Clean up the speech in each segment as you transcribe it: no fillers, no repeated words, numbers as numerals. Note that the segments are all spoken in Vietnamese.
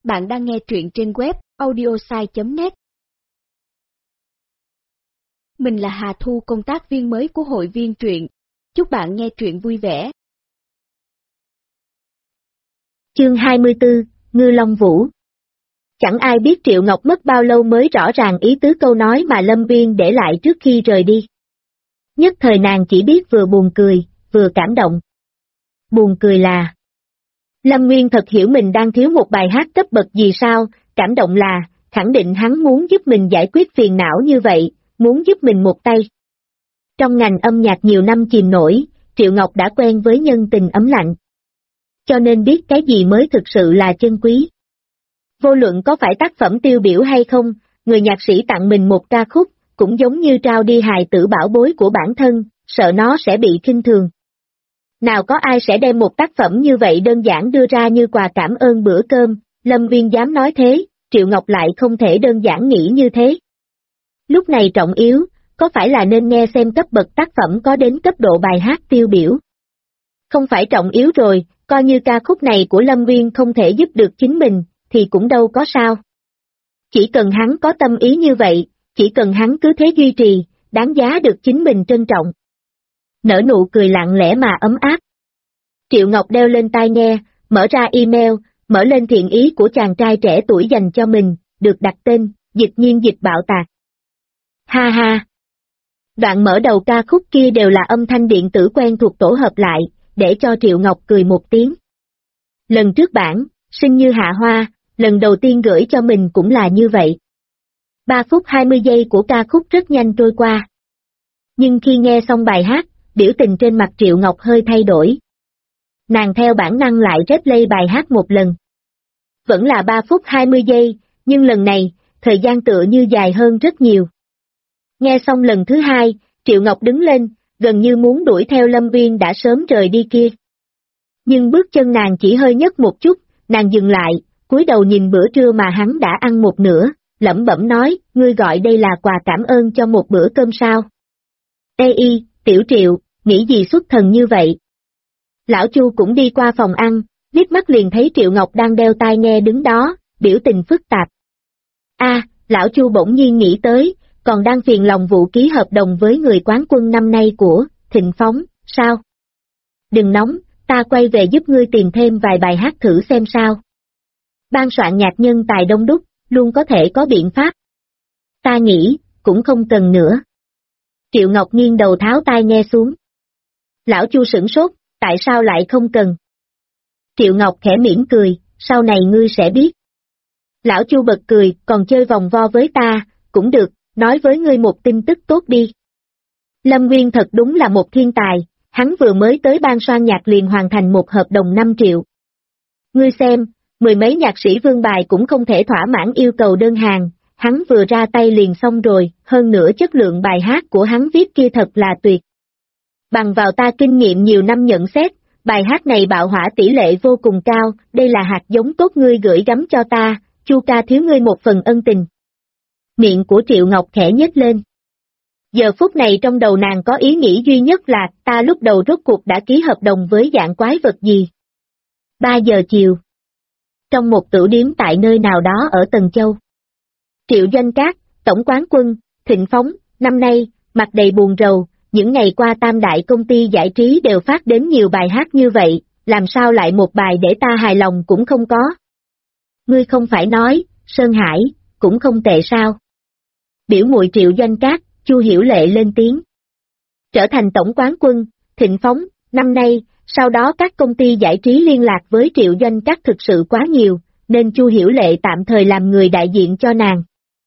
Bạn đang nghe truyện trên web audiosai.net. Mình là Hà Thu, công tác viên mới của hội viên truyện. Chúc bạn nghe truyện vui vẻ. Chương 24, Ngư Long Vũ. Chẳng ai biết Triệu Ngọc mất bao lâu mới rõ ràng ý tứ câu nói mà Lâm Viên để lại trước khi rời đi. Nhất thời nàng chỉ biết vừa buồn cười, vừa cảm động. Buồn cười là Lâm Nguyên thật hiểu mình đang thiếu một bài hát cấp bậc gì sao, cảm động là khẳng định hắn muốn giúp mình giải quyết phiền não như vậy, muốn giúp mình một tay. Trong ngành âm nhạc nhiều năm chìm nổi, Triệu Ngọc đã quen với nhân tình ấm lạnh. Cho nên biết cái gì mới thực sự là chân quý. Vô luận có phải tác phẩm tiêu biểu hay không, người nhạc sĩ tặng mình một ca khúc, cũng giống như trao đi hài tử bảo bối của bản thân, sợ nó sẽ bị khinh thường. Nào có ai sẽ đem một tác phẩm như vậy đơn giản đưa ra như quà cảm ơn bữa cơm, Lâm Viên dám nói thế, Triệu Ngọc lại không thể đơn giản nghĩ như thế. Lúc này trọng yếu, có phải là nên nghe xem cấp bậc tác phẩm có đến cấp độ bài hát tiêu biểu? Không phải trọng yếu rồi, coi như ca khúc này của Lâm Viên không thể giúp được chính mình, thì cũng đâu có sao. Chỉ cần hắn có tâm ý như vậy, chỉ cần hắn cứ thế duy trì, đáng giá được chính mình trân trọng. Nở nụ cười lặng lẽ mà ấm áp. Triệu Ngọc đeo lên tai nghe, mở ra email, mở lên thiện ý của chàng trai trẻ tuổi dành cho mình, được đặt tên, Dịch Nhiên Dịch Bạo Tạc. Ha ha! Đoạn mở đầu ca khúc kia đều là âm thanh điện tử quen thuộc tổ hợp lại, để cho Triệu Ngọc cười một tiếng. Lần trước bản, Sinh Như Hạ Hoa, lần đầu tiên gửi cho mình cũng là như vậy. 3 phút 20 giây của ca khúc rất nhanh trôi qua. Nhưng khi nghe xong bài hát, biểu tình trên mặt Triệu Ngọc hơi thay đổi. Nàng theo bản năng lại replay bài hát một lần. Vẫn là 3 phút 20 giây, nhưng lần này, thời gian tựa như dài hơn rất nhiều. Nghe xong lần thứ hai, Triệu Ngọc đứng lên, gần như muốn đuổi theo Lâm Viên đã sớm rời đi kia. Nhưng bước chân nàng chỉ hơi nhấc một chút, nàng dừng lại, cúi đầu nhìn bữa trưa mà hắn đã ăn một nửa, lẩm bẩm nói, ngươi gọi đây là quà cảm ơn cho một bữa cơm sao? Ê y, Tiểu Triệu, nghĩ gì xuất thần như vậy? Lão Chu cũng đi qua phòng ăn, liếc mắt liền thấy Triệu Ngọc đang đeo tai nghe đứng đó, biểu tình phức tạp. Lão Chu bỗng nhiên nghĩ tới, còn đang phiền lòng vụ ký hợp đồng với người quán quân năm nay của Thịnh Phóng, sao? Đừng nóng, ta quay về giúp ngươi tìm thêm vài bài hát thử xem sao. Ban soạn nhạc nhân tài đông đúc, luôn có thể có biện pháp. Ta nghĩ, cũng không cần nữa. Triệu Ngọc nghiêng đầu tháo tai nghe xuống. Lão Chu sửng sốt, tại sao lại không cần? Triệu Ngọc khẽ mỉm cười, sau này ngươi sẽ biết. Lão Chu bật cười, còn chơi vòng vo với ta, cũng được, nói với ngươi một tin tức tốt đi. Lâm Nguyên thật đúng là một thiên tài, hắn vừa mới tới ban soạn nhạc liền hoàn thành một hợp đồng 5 triệu. Ngươi xem, mười mấy nhạc sĩ vương bài cũng không thể thỏa mãn yêu cầu đơn hàng, hắn vừa ra tay liền xong rồi, hơn nữa chất lượng bài hát của hắn viết kia thật là tuyệt. Bằng vào ta kinh nghiệm nhiều năm nhận xét, bài hát này bạo hỏa tỷ lệ vô cùng cao, đây là hạt giống tốt ngươi gửi gắm cho ta, Chu ca thiếu ngươi một phần ân tình. Miệng của Triệu Ngọc khẽ nhếch lên. Giờ phút này trong đầu nàng có ý nghĩ duy nhất là ta lúc đầu rốt cuộc đã ký hợp đồng với dạng quái vật gì. 3 giờ chiều. Trong một tửu điếm tại nơi nào đó ở Tần Châu. Triệu Doanh Cát, tổng quán quân, Thịnh Phóng, năm nay, mặt đầy buồn rầu, những ngày qua tam đại công ty giải trí đều phát đến nhiều bài hát như vậy, làm sao lại một bài để ta hài lòng cũng không có. Ngươi không phải nói, Sơn Hải, cũng không tệ sao. Biểu muội Triệu Doanh Cát, Chu Hiểu Lệ lên tiếng. Trở thành tổng quán quân, Thịnh Phóng, năm nay, sau đó các công ty giải trí liên lạc với Triệu Doanh Cát thực sự quá nhiều, nên Chu Hiểu Lệ tạm thời làm người đại diện cho nàng.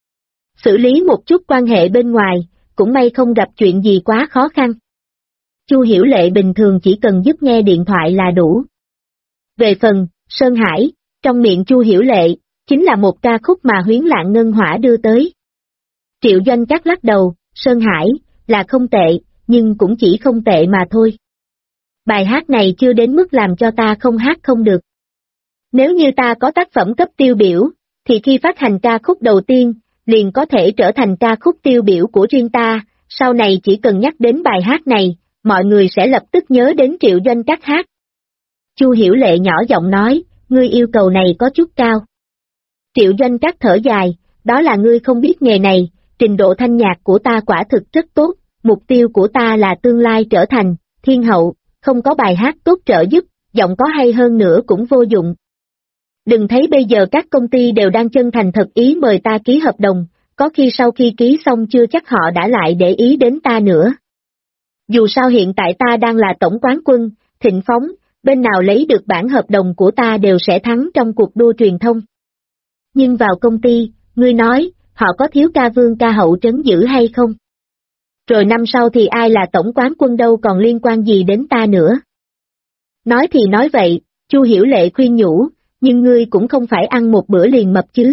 Xử lý một chút quan hệ bên ngoài, cũng may không gặp chuyện gì quá khó khăn. Chu Hiểu Lệ bình thường chỉ cần giúp nghe điện thoại là đủ. Về phần, Sơn Hải, trong miệng Chu Hiểu Lệ, chính là một ca khúc mà Huyến Lạng Ngân Hỏa đưa tới. Triệu Doanh Cát lắc đầu, Sơn Hải, là không tệ, nhưng cũng chỉ không tệ mà thôi. Bài hát này chưa đến mức làm cho ta không hát không được. Nếu như ta có tác phẩm cấp tiêu biểu, thì khi phát hành ca khúc đầu tiên, liền có thể trở thành ca khúc tiêu biểu của riêng ta, sau này chỉ cần nhắc đến bài hát này, mọi người sẽ lập tức nhớ đến Triệu Doanh Cát hát. Chu Hiểu Lệ nhỏ giọng nói, ngươi yêu cầu này có chút cao. Triệu Doanh Trác thở dài, đó là ngươi không biết nghề này, trình độ thanh nhạc của ta quả thực rất tốt, mục tiêu của ta là tương lai trở thành thiên hậu, không có bài hát tốt trợ giúp, giọng có hay hơn nữa cũng vô dụng. Đừng thấy bây giờ các công ty đều đang chân thành thật ý mời ta ký hợp đồng, có khi sau khi ký xong chưa chắc họ đã lại để ý đến ta nữa. Dù sao hiện tại ta đang là tổng quán quân, Thịnh Phóng, bên nào lấy được bản hợp đồng của ta đều sẽ thắng trong cuộc đua truyền thông. Nhưng vào công ty, ngươi nói, họ có thiếu ca vương ca hậu trấn giữ hay không? Rồi năm sau thì ai là tổng quán quân đâu còn liên quan gì đến ta nữa. Nói thì nói vậy, Chu Hiểu Lệ khuyên nhủ, nhưng ngươi cũng không phải ăn một bữa liền mập chứ.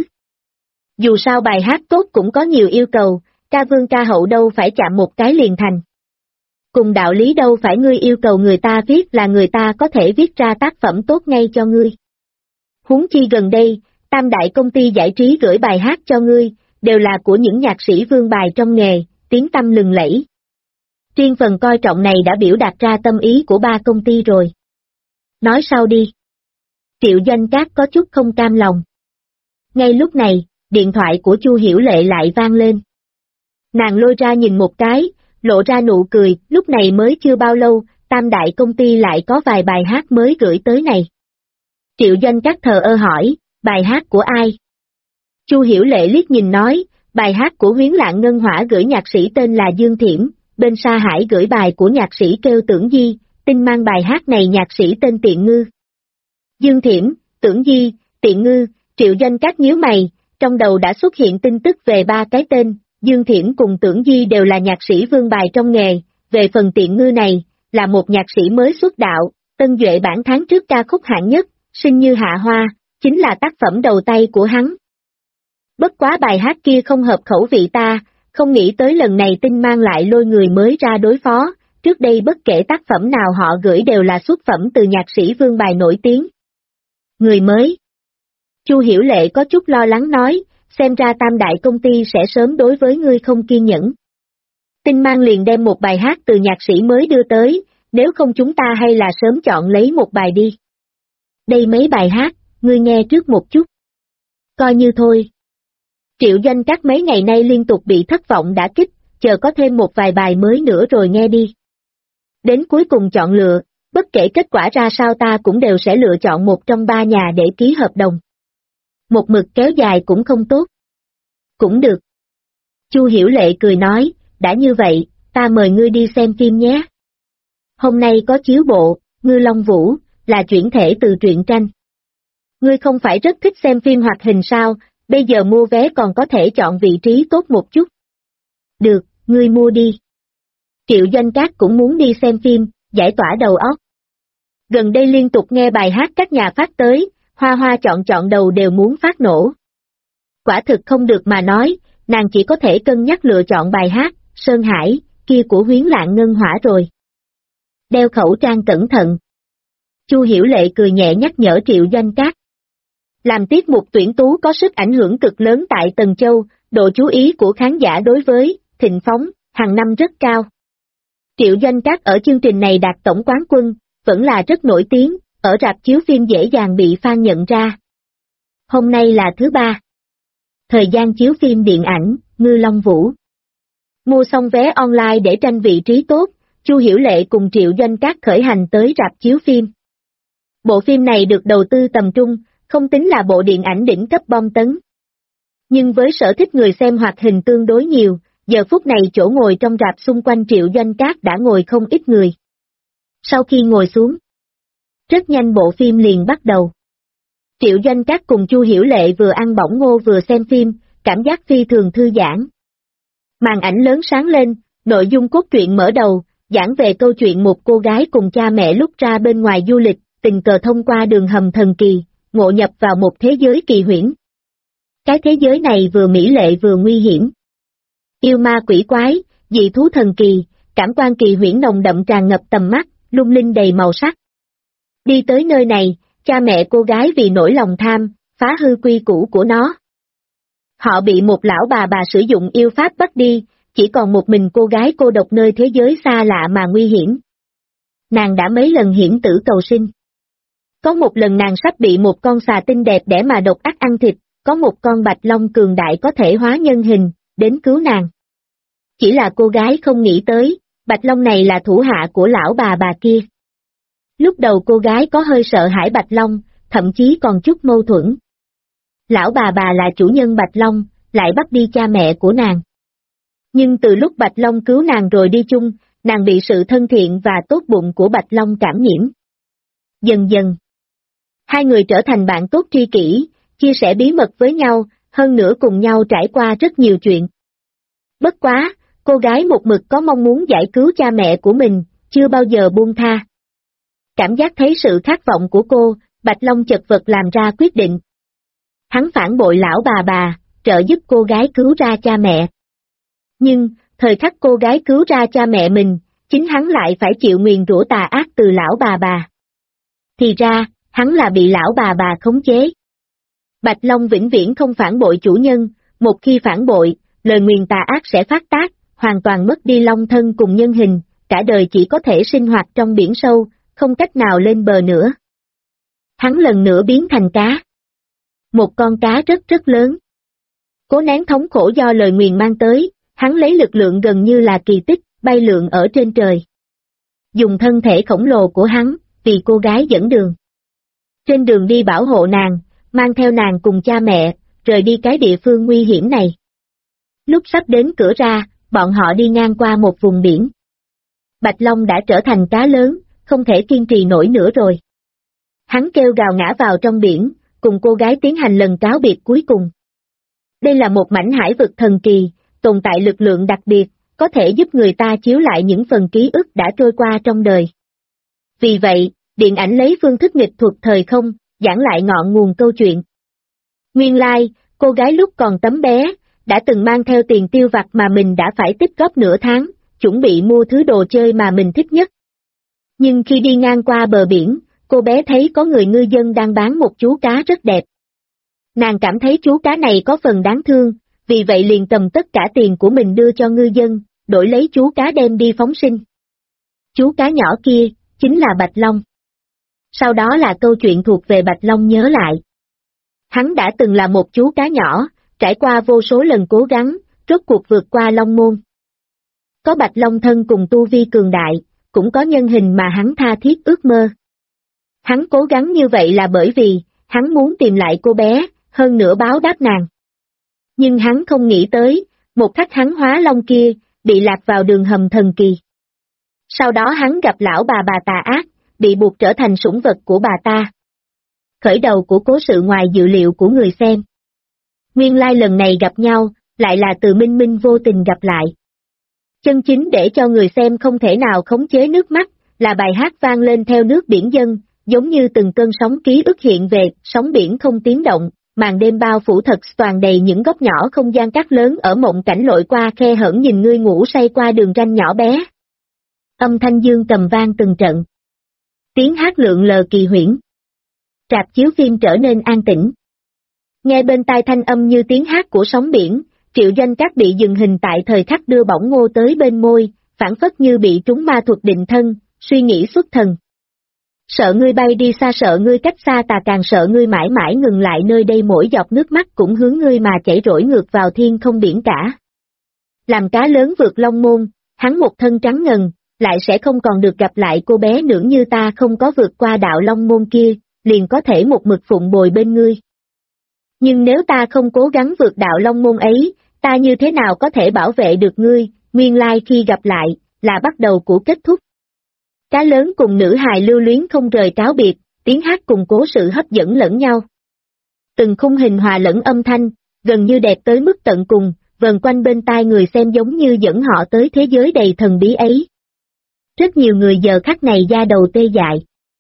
Dù sao bài hát tốt cũng có nhiều yêu cầu, ca vương ca hậu đâu phải chạm một cái liền thành. Cùng đạo lý đâu phải ngươi yêu cầu người ta viết là người ta có thể viết ra tác phẩm tốt ngay cho ngươi. Huống chi gần đây, tam đại công ty giải trí gửi bài hát cho ngươi, đều là của những nhạc sĩ vương bài trong nghề, tiếng tăm lừng lẫy. Riêng phần coi trọng này đã biểu đạt ra tâm ý của ba công ty rồi. Nói sau đi. Triệu Doanh Trác có chút không cam lòng. Ngay lúc này, điện thoại của Chu Hiểu Lệ lại vang lên. Nàng lôi ra nhìn một cái, lộ ra nụ cười, lúc này mới chưa bao lâu, tam đại công ty lại có vài bài hát mới gửi tới này. Triệu Doanh Trác thờ ơ hỏi, bài hát của ai? Chu Hiểu Lệ liếc nhìn nói, bài hát của Huyến Lạng Ngân Hỏa gửi nhạc sĩ tên là Dương Thiểm, bên Sa Hải gửi bài của nhạc sĩ kêu Tưởng Di, tin mang bài hát này nhạc sĩ tên Tiện Ngư. Dương Thiểm, Tưởng Di, Tiện Ngư, Triệu Doanh Trác nhíu mày, trong đầu đã xuất hiện tin tức về ba cái tên, Dương Thiểm cùng Tưởng Di đều là nhạc sĩ vương bài trong nghề, về phần Tiện Ngư này, là một nhạc sĩ mới xuất đạo, tân duệ bản tháng trước ca khúc hạng nhất, Sinh Như Hạ Hoa, chính là tác phẩm đầu tay của hắn. Bất quá bài hát kia không hợp khẩu vị ta, không nghĩ tới lần này tin mang lại lôi người mới ra đối phó, trước đây bất kể tác phẩm nào họ gửi đều là xuất phẩm từ nhạc sĩ vương bài nổi tiếng. Người mới. Chu Hiểu Lệ có chút lo lắng nói, xem ra tam đại công ty sẽ sớm đối với ngươi không kiên nhẫn. Tin mang liền đem một bài hát từ nhạc sĩ mới đưa tới, nếu không chúng ta hay là sớm chọn lấy một bài đi. Đây mấy bài hát, ngươi nghe trước một chút. Coi như thôi. Triệu Doanh Trác mấy ngày nay liên tục bị thất vọng đả kích, chờ có thêm một vài bài mới nữa rồi nghe đi. Đến cuối cùng chọn lựa, bất kể kết quả ra sao ta cũng đều sẽ lựa chọn một trong ba nhà để ký hợp đồng. Một mực kéo dài cũng không tốt. Cũng được. Chu Hiểu Lệ cười nói, đã như vậy, ta mời ngươi đi xem phim nhé. Hôm nay có chiếu bộ, Ngư Long Vũ, là chuyển thể từ truyện tranh. Ngươi không phải rất thích xem phim hoạt hình sao, bây giờ mua vé còn có thể chọn vị trí tốt một chút. Được, ngươi mua đi. Triệu Doanh Trác cũng muốn đi xem phim, giải tỏa đầu óc. Gần đây liên tục nghe bài hát các nhà phát tới, hoa hoa chọn đầu đều muốn phát nổ. Quả thực không được mà nói, nàng chỉ có thể cân nhắc lựa chọn bài hát, Sơn Hải, kia của Huyến Lạng Ngân Hỏa rồi. Đeo khẩu trang cẩn thận. Chu Hiểu Lệ cười nhẹ nhắc nhở Triệu Doanh Trác. Làm tiết mục tuyển tú có sức ảnh hưởng cực lớn tại Tần Châu, độ chú ý của khán giả đối với Thịnh Phóng, hàng năm rất cao. Triệu Doanh Trác ở chương trình này đạt tổng quán quân, vẫn là rất nổi tiếng, ở rạp chiếu phim dễ dàng bị fan nhận ra. Hôm nay là thứ ba. Thời gian chiếu phim điện ảnh, Ngư Long Vũ. Mua xong vé online để tranh vị trí tốt, Chu Hiểu Lệ cùng Triệu Doanh Trác khởi hành tới rạp chiếu phim. Bộ phim này được đầu tư tầm trung, không tính là bộ điện ảnh đỉnh cấp bom tấn. Nhưng với sở thích người xem hoạt hình tương đối nhiều, giờ phút này chỗ ngồi trong rạp xung quanh Triệu Doanh Trác đã ngồi không ít người. Sau khi ngồi xuống, rất nhanh bộ phim liền bắt đầu. Triệu Doanh Trác cùng Chu Hiểu Lệ vừa ăn bỏng ngô vừa xem phim, cảm giác phi thường thư giãn. Màn ảnh lớn sáng lên, nội dung cốt truyện mở đầu, giảng về câu chuyện một cô gái cùng cha mẹ lúc ra bên ngoài du lịch, tình cờ thông qua đường hầm thần kỳ, ngộ nhập vào một thế giới kỳ huyễn. Cái thế giới này vừa mỹ lệ vừa nguy hiểm. Yêu ma quỷ quái, dị thú thần kỳ, cảm quan kỳ huyễn nồng đậm tràn ngập tầm mắt, lung linh đầy màu sắc. Đi tới nơi này, cha mẹ cô gái vì nỗi lòng tham, phá hư quy củ của nó. Họ bị một lão bà sử dụng yêu pháp bắt đi, chỉ còn một mình cô gái cô độc nơi thế giới xa lạ mà nguy hiểm. Nàng đã mấy lần hiển tử cầu sinh. Có một lần nàng sắp bị một con xà tinh đẹp đẽ mà độc ác ăn thịt, có một con bạch long cường đại có thể hóa nhân hình, đến cứu nàng. Chỉ là cô gái không nghĩ tới, bạch long này là thủ hạ của lão bà kia. Lúc đầu cô gái có hơi sợ hãi bạch long, thậm chí còn chút mâu thuẫn. Lão bà là chủ nhân bạch long, lại bắt đi cha mẹ của nàng. Nhưng từ lúc bạch long cứu nàng rồi đi chung, nàng bị sự thân thiện và tốt bụng của bạch long cảm nhiễm. Dần dần, hai người trở thành bạn tốt tri kỷ, chia sẻ bí mật với nhau, hơn nữa cùng nhau trải qua rất nhiều chuyện. Bất quá, cô gái một mực có mong muốn giải cứu cha mẹ của mình, chưa bao giờ buông tha. Cảm giác thấy sự khát vọng của cô, Bạch Long chật vật làm ra quyết định. Hắn phản bội lão bà, trợ giúp cô gái cứu ra cha mẹ. Nhưng, thời khắc cô gái cứu ra cha mẹ mình, chính hắn lại phải chịu nguyền rủa tà ác từ lão bà. Thì ra, hắn là bị lão bà khống chế. Bạch Long vĩnh viễn không phản bội chủ nhân, một khi phản bội, lời nguyền tà ác sẽ phát tác, hoàn toàn mất đi long thân cùng nhân hình, cả đời chỉ có thể sinh hoạt trong biển sâu, không cách nào lên bờ nữa. Hắn lần nữa biến thành cá. Một con cá rất lớn. Cố nén thống khổ do lời nguyền mang tới, hắn lấy lực lượng gần như là kỳ tích, bay lượn ở trên trời. Dùng thân thể khổng lồ của hắn, vì cô gái dẫn đường. Trên đường đi bảo hộ nàng, mang theo nàng cùng cha mẹ, rời đi cái địa phương nguy hiểm này. Lúc sắp đến cửa ra, bọn họ đi ngang qua một vùng biển. Bạch Long đã trở thành cá lớn, không thể kiên trì nổi nữa rồi. Hắn kêu gào ngã vào trong biển, cùng cô gái tiến hành lần cáo biệt cuối cùng. Đây là một mảnh hải vực thần kỳ, tồn tại lực lượng đặc biệt, có thể giúp người ta chiếu lại những phần ký ức đã trôi qua trong đời. Vì vậy, điện ảnh lấy phương thức nghịch thuật thời không, giảng lại ngọn nguồn câu chuyện. Nguyên lai, cô gái lúc còn tấm bé, đã từng mang theo tiền tiêu vặt mà mình đã phải tích góp nửa tháng, chuẩn bị mua thứ đồ chơi mà mình thích nhất. Nhưng khi đi ngang qua bờ biển, cô bé thấy có người ngư dân đang bán một chú cá rất đẹp. Nàng cảm thấy chú cá này có phần đáng thương, vì vậy liền cầm tất cả tiền của mình đưa cho ngư dân, đổi lấy chú cá đem đi phóng sinh. Chú cá nhỏ kia, chính là Bạch Long. Sau đó là câu chuyện thuộc về Bạch Long nhớ lại. Hắn đã từng là một chú cá nhỏ, trải qua vô số lần cố gắng, rốt cuộc vượt qua Long Môn. Có Bạch Long thân cùng tu vi cường đại, cũng có nhân hình mà hắn tha thiết ước mơ. Hắn cố gắng như vậy là bởi vì, hắn muốn tìm lại cô bé, hơn nữa báo đáp nàng. Nhưng hắn không nghĩ tới, một khắc hắn hóa long kia, bị lạc vào đường hầm thần kỳ. Sau đó hắn gặp lão bà tà ác, bị buộc trở thành sủng vật của bà ta. Khởi đầu của cố sự ngoài dự liệu của người xem. Nguyên lai lần này gặp nhau, lại là từ Minh Minh vô tình gặp lại. Chân chính để cho người xem không thể nào khống chế nước mắt, là bài hát vang lên theo nước biển dâng, giống như từng cơn sóng ký ức hiện về, sóng biển không tiếng động, màn đêm bao phủ thật toàn đầy những góc nhỏ không gian cát lớn ở mộng cảnh lội qua khe hở nhìn ngươi ngủ say qua đường ranh nhỏ bé. Âm thanh dương cầm vang từng trận. Tiếng hát lượn lờ kỳ huyễn. Rạp chiếu phim trở nên an tĩnh. Nghe bên tai thanh âm như tiếng hát của sóng biển, Triệu Doanh Cát bị dừng hình tại thời khắc đưa bỏng ngô tới bên môi, phản phất như bị trúng ma thuật định thân, suy nghĩ xuất thần. Sợ ngươi bay đi xa, sợ ngươi cách xa ta, càng sợ ngươi mãi mãi ngừng lại nơi đây, mỗi giọt nước mắt cũng hướng ngươi mà chảy rỗi ngược vào thiên không biển cả. Làm cá lớn vượt Long Môn, hắn một thân trắng ngần, lại sẽ không còn được gặp lại cô bé nữa, như ta không có vượt qua đạo Long Môn kia, liền có thể một mực phụng bồi bên ngươi. Nhưng nếu ta không cố gắng vượt đạo Long Môn ấy, ta như thế nào có thể bảo vệ được ngươi, nguyên lai khi gặp lại, là bắt đầu của kết thúc. Cá lớn cùng nữ hài lưu luyến không rời cáo biệt, tiếng hát cùng cố sự hấp dẫn lẫn nhau. Từng khung hình hòa lẫn âm thanh, gần như đẹp tới mức tận cùng, vần quanh bên tai người xem giống như dẫn họ tới thế giới đầy thần bí ấy. Rất nhiều người giờ khắc này da đầu tê dại.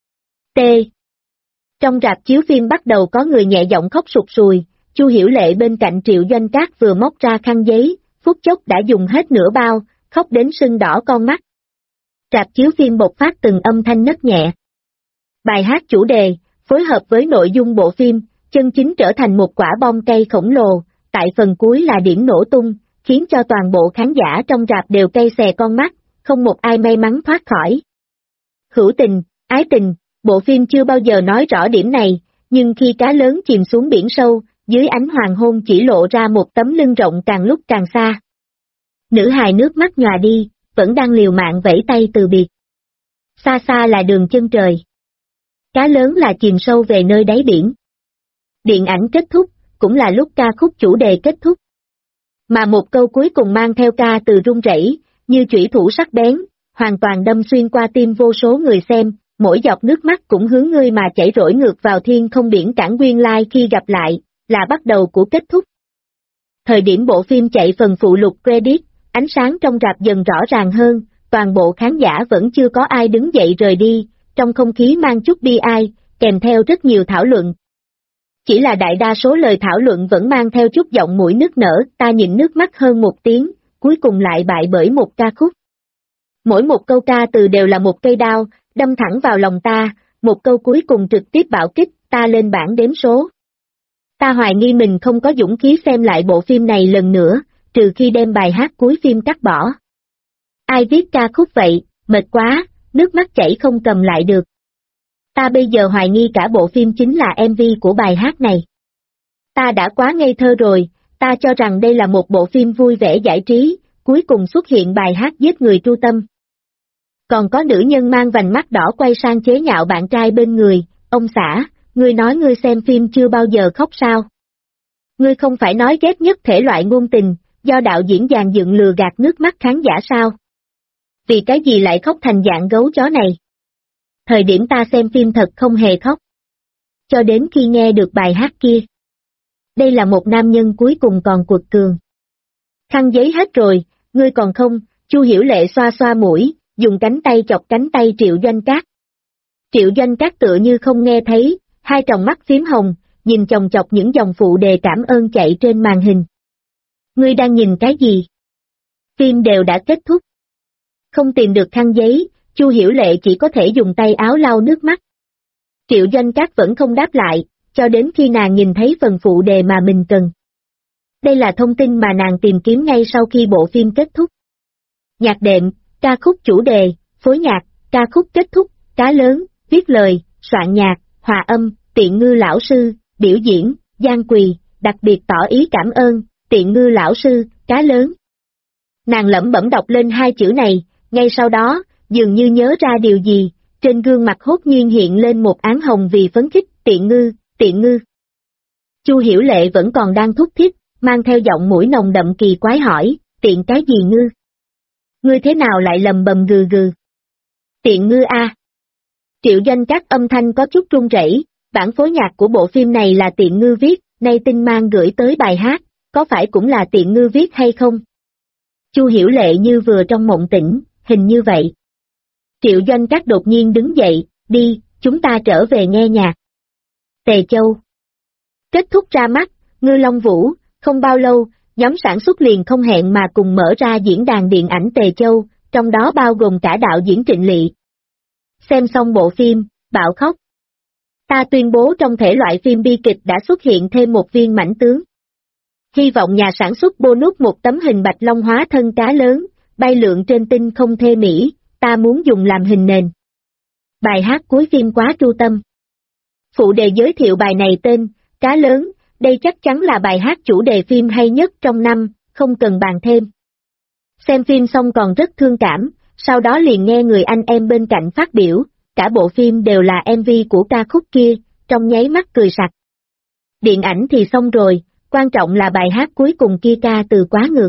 Trong rạp chiếu phim bắt đầu có người nhẹ giọng khóc sụt sùi, Chu Hiểu Lệ bên cạnh Triệu Doanh Cát vừa móc ra khăn giấy, phút chốc đã dùng hết nửa bao, khóc đến sưng đỏ con mắt. Rạp chiếu phim bộc phát từng âm thanh nấc nhẹ. Bài hát chủ đề, phối hợp với nội dung bộ phim, chân chính trở thành một quả bom cây khổng lồ, tại phần cuối là điểm nổ tung, khiến cho toàn bộ khán giả trong rạp đều cay xè con mắt, không một ai may mắn thoát khỏi. Hữu tình, ái tình, bộ phim chưa bao giờ nói rõ điểm này, nhưng khi cá lớn chìm xuống biển sâu, dưới ánh hoàng hôn chỉ lộ ra một tấm lưng rộng càng lúc càng xa. Nữ hài nước mắt nhòa đi, vẫn đang liều mạng vẫy tay từ biệt. Xa xa là đường chân trời. Cá lớn là chìm sâu về nơi đáy biển. Điện ảnh kết thúc, cũng là lúc ca khúc chủ đề kết thúc. Mà một câu cuối cùng mang theo ca từ run rẩy, như chủy thủ sắc bén, hoàn toàn đâm xuyên qua tim vô số người xem, mỗi giọt nước mắt cũng hướng ngươi mà chảy rỗi ngược vào thiên không biển cảng nguyên lai khi gặp lại, là bắt đầu của kết thúc. Thời điểm bộ phim chạy phần phụ lục credit, ánh sáng trong rạp dần rõ ràng hơn, toàn bộ khán giả vẫn chưa có ai đứng dậy rời đi, trong không khí mang chút bi ai, kèm theo rất nhiều thảo luận. Chỉ là đại đa số lời thảo luận vẫn mang theo chút giọng mũi nức nở, ta nhịn nước mắt hơn một tiếng, cuối cùng lại bại bởi một ca khúc. Mỗi một câu ca từ đều là một cây đao, đâm thẳng vào lòng ta, một câu cuối cùng trực tiếp bạo kích ta lên bảng đếm số. Ta hoài nghi mình không có dũng khí xem lại bộ phim này lần nữa, trừ khi đem bài hát cuối phim cắt bỏ. Ai viết ca khúc vậy, mệt quá, nước mắt chảy không cầm lại được. Ta bây giờ hoài nghi cả bộ phim chính là MV của bài hát này. Ta đã quá ngây thơ rồi, ta cho rằng đây là một bộ phim vui vẻ giải trí, cuối cùng xuất hiện bài hát giết người tru tâm. Còn có nữ nhân mang vành mắt đỏ quay sang chế nhạo bạn trai bên người, ông xã, ngươi nói ngươi xem phim chưa bao giờ khóc sao? Ngươi không phải nói ghét nhất thể loại ngôn tình, do đạo diễn dàn dựng lừa gạt nước mắt khán giả sao? Vì cái gì lại khóc thành dạng gấu chó này? Thời điểm ta xem phim thật không hề khóc. Cho đến khi nghe được bài hát kia. Đây là một nam nhân cuối cùng còn quật cường. Khăn giấy hết rồi, ngươi còn không, Chu Hiểu Lệ xoa xoa mũi, dùng cánh tay chọc cánh tay Triệu Doanh Cát. Triệu Doanh Cát tựa như không nghe thấy, hai tròng mắt phím hồng, nhìn chồng chọc những dòng phụ đề cảm ơn chạy trên màn hình. Ngươi đang nhìn cái gì? Phim đều đã kết thúc. Không tìm được khăn giấy, Chu Hiểu Lệ chỉ có thể dùng tay áo lau nước mắt. Triệu Doanh Cát vẫn không đáp lại, cho đến khi nàng nhìn thấy phần phụ đề mà mình cần. Đây là thông tin mà nàng tìm kiếm ngay sau khi bộ phim kết thúc. Nhạc đệm, ca khúc chủ đề, phối nhạc, ca khúc kết thúc, cá lớn, viết lời, soạn nhạc, hòa âm, Tiện Ngư lão sư, biểu diễn, Giang Quỳ, đặc biệt tỏ ý cảm ơn, Tiện Ngư lão sư, cá lớn. Nàng lẩm bẩm đọc lên hai chữ này, ngay sau đó, dường như nhớ ra điều gì, trên gương mặt hốt nhiên hiện lên một áng hồng vì phấn khích, Tiện Ngư, Tiện Ngư. Chu Hiểu Lệ vẫn còn đang thúc thiết, mang theo giọng mũi nồng đậm kỳ quái hỏi, tiện cái gì ngư? Ngươi thế nào lại lầm bầm gừ gừ? Tiện ngư a. Triệu Doanh Cát âm thanh có chút run rẩy, bản phối nhạc của bộ phim này là Tiện Ngư viết, nay Tinh Mang gửi tới bài hát, có phải cũng là Tiện Ngư viết hay không? Chu Hiểu Lệ như vừa trong mộng tỉnh, hình như vậy. Triệu Doanh Cát đột nhiên đứng dậy, đi, chúng ta trở về nghe nhạc. Tề Châu. Kết thúc ra mắt, Ngư Long Vũ, không bao lâu, nhóm sản xuất liền không hẹn mà cùng mở ra diễn đàn điện ảnh Tề Châu, trong đó bao gồm cả đạo diễn Trịnh Lị. Xem xong bộ phim, bạo khóc. Ta tuyên bố trong thể loại phim bi kịch đã xuất hiện thêm một viên mãnh tướng. Hy vọng nhà sản xuất bonus một tấm hình bạch long hóa thân cá lớn, bay lượn trên tinh không thê mỹ, ta muốn dùng làm hình nền. Bài hát cuối phim quá tru tâm. Phụ đề giới thiệu bài này tên, cá lớn, đây chắc chắn là bài hát chủ đề phim hay nhất trong năm, không cần bàn thêm. Xem phim xong còn rất thương cảm, sau đó liền nghe người anh em bên cạnh phát biểu, cả bộ phim đều là MV của ca khúc kia, trong nháy mắt cười sặc. Điện ảnh thì xong rồi, quan trọng là bài hát cuối cùng kia ca từ quá ngược.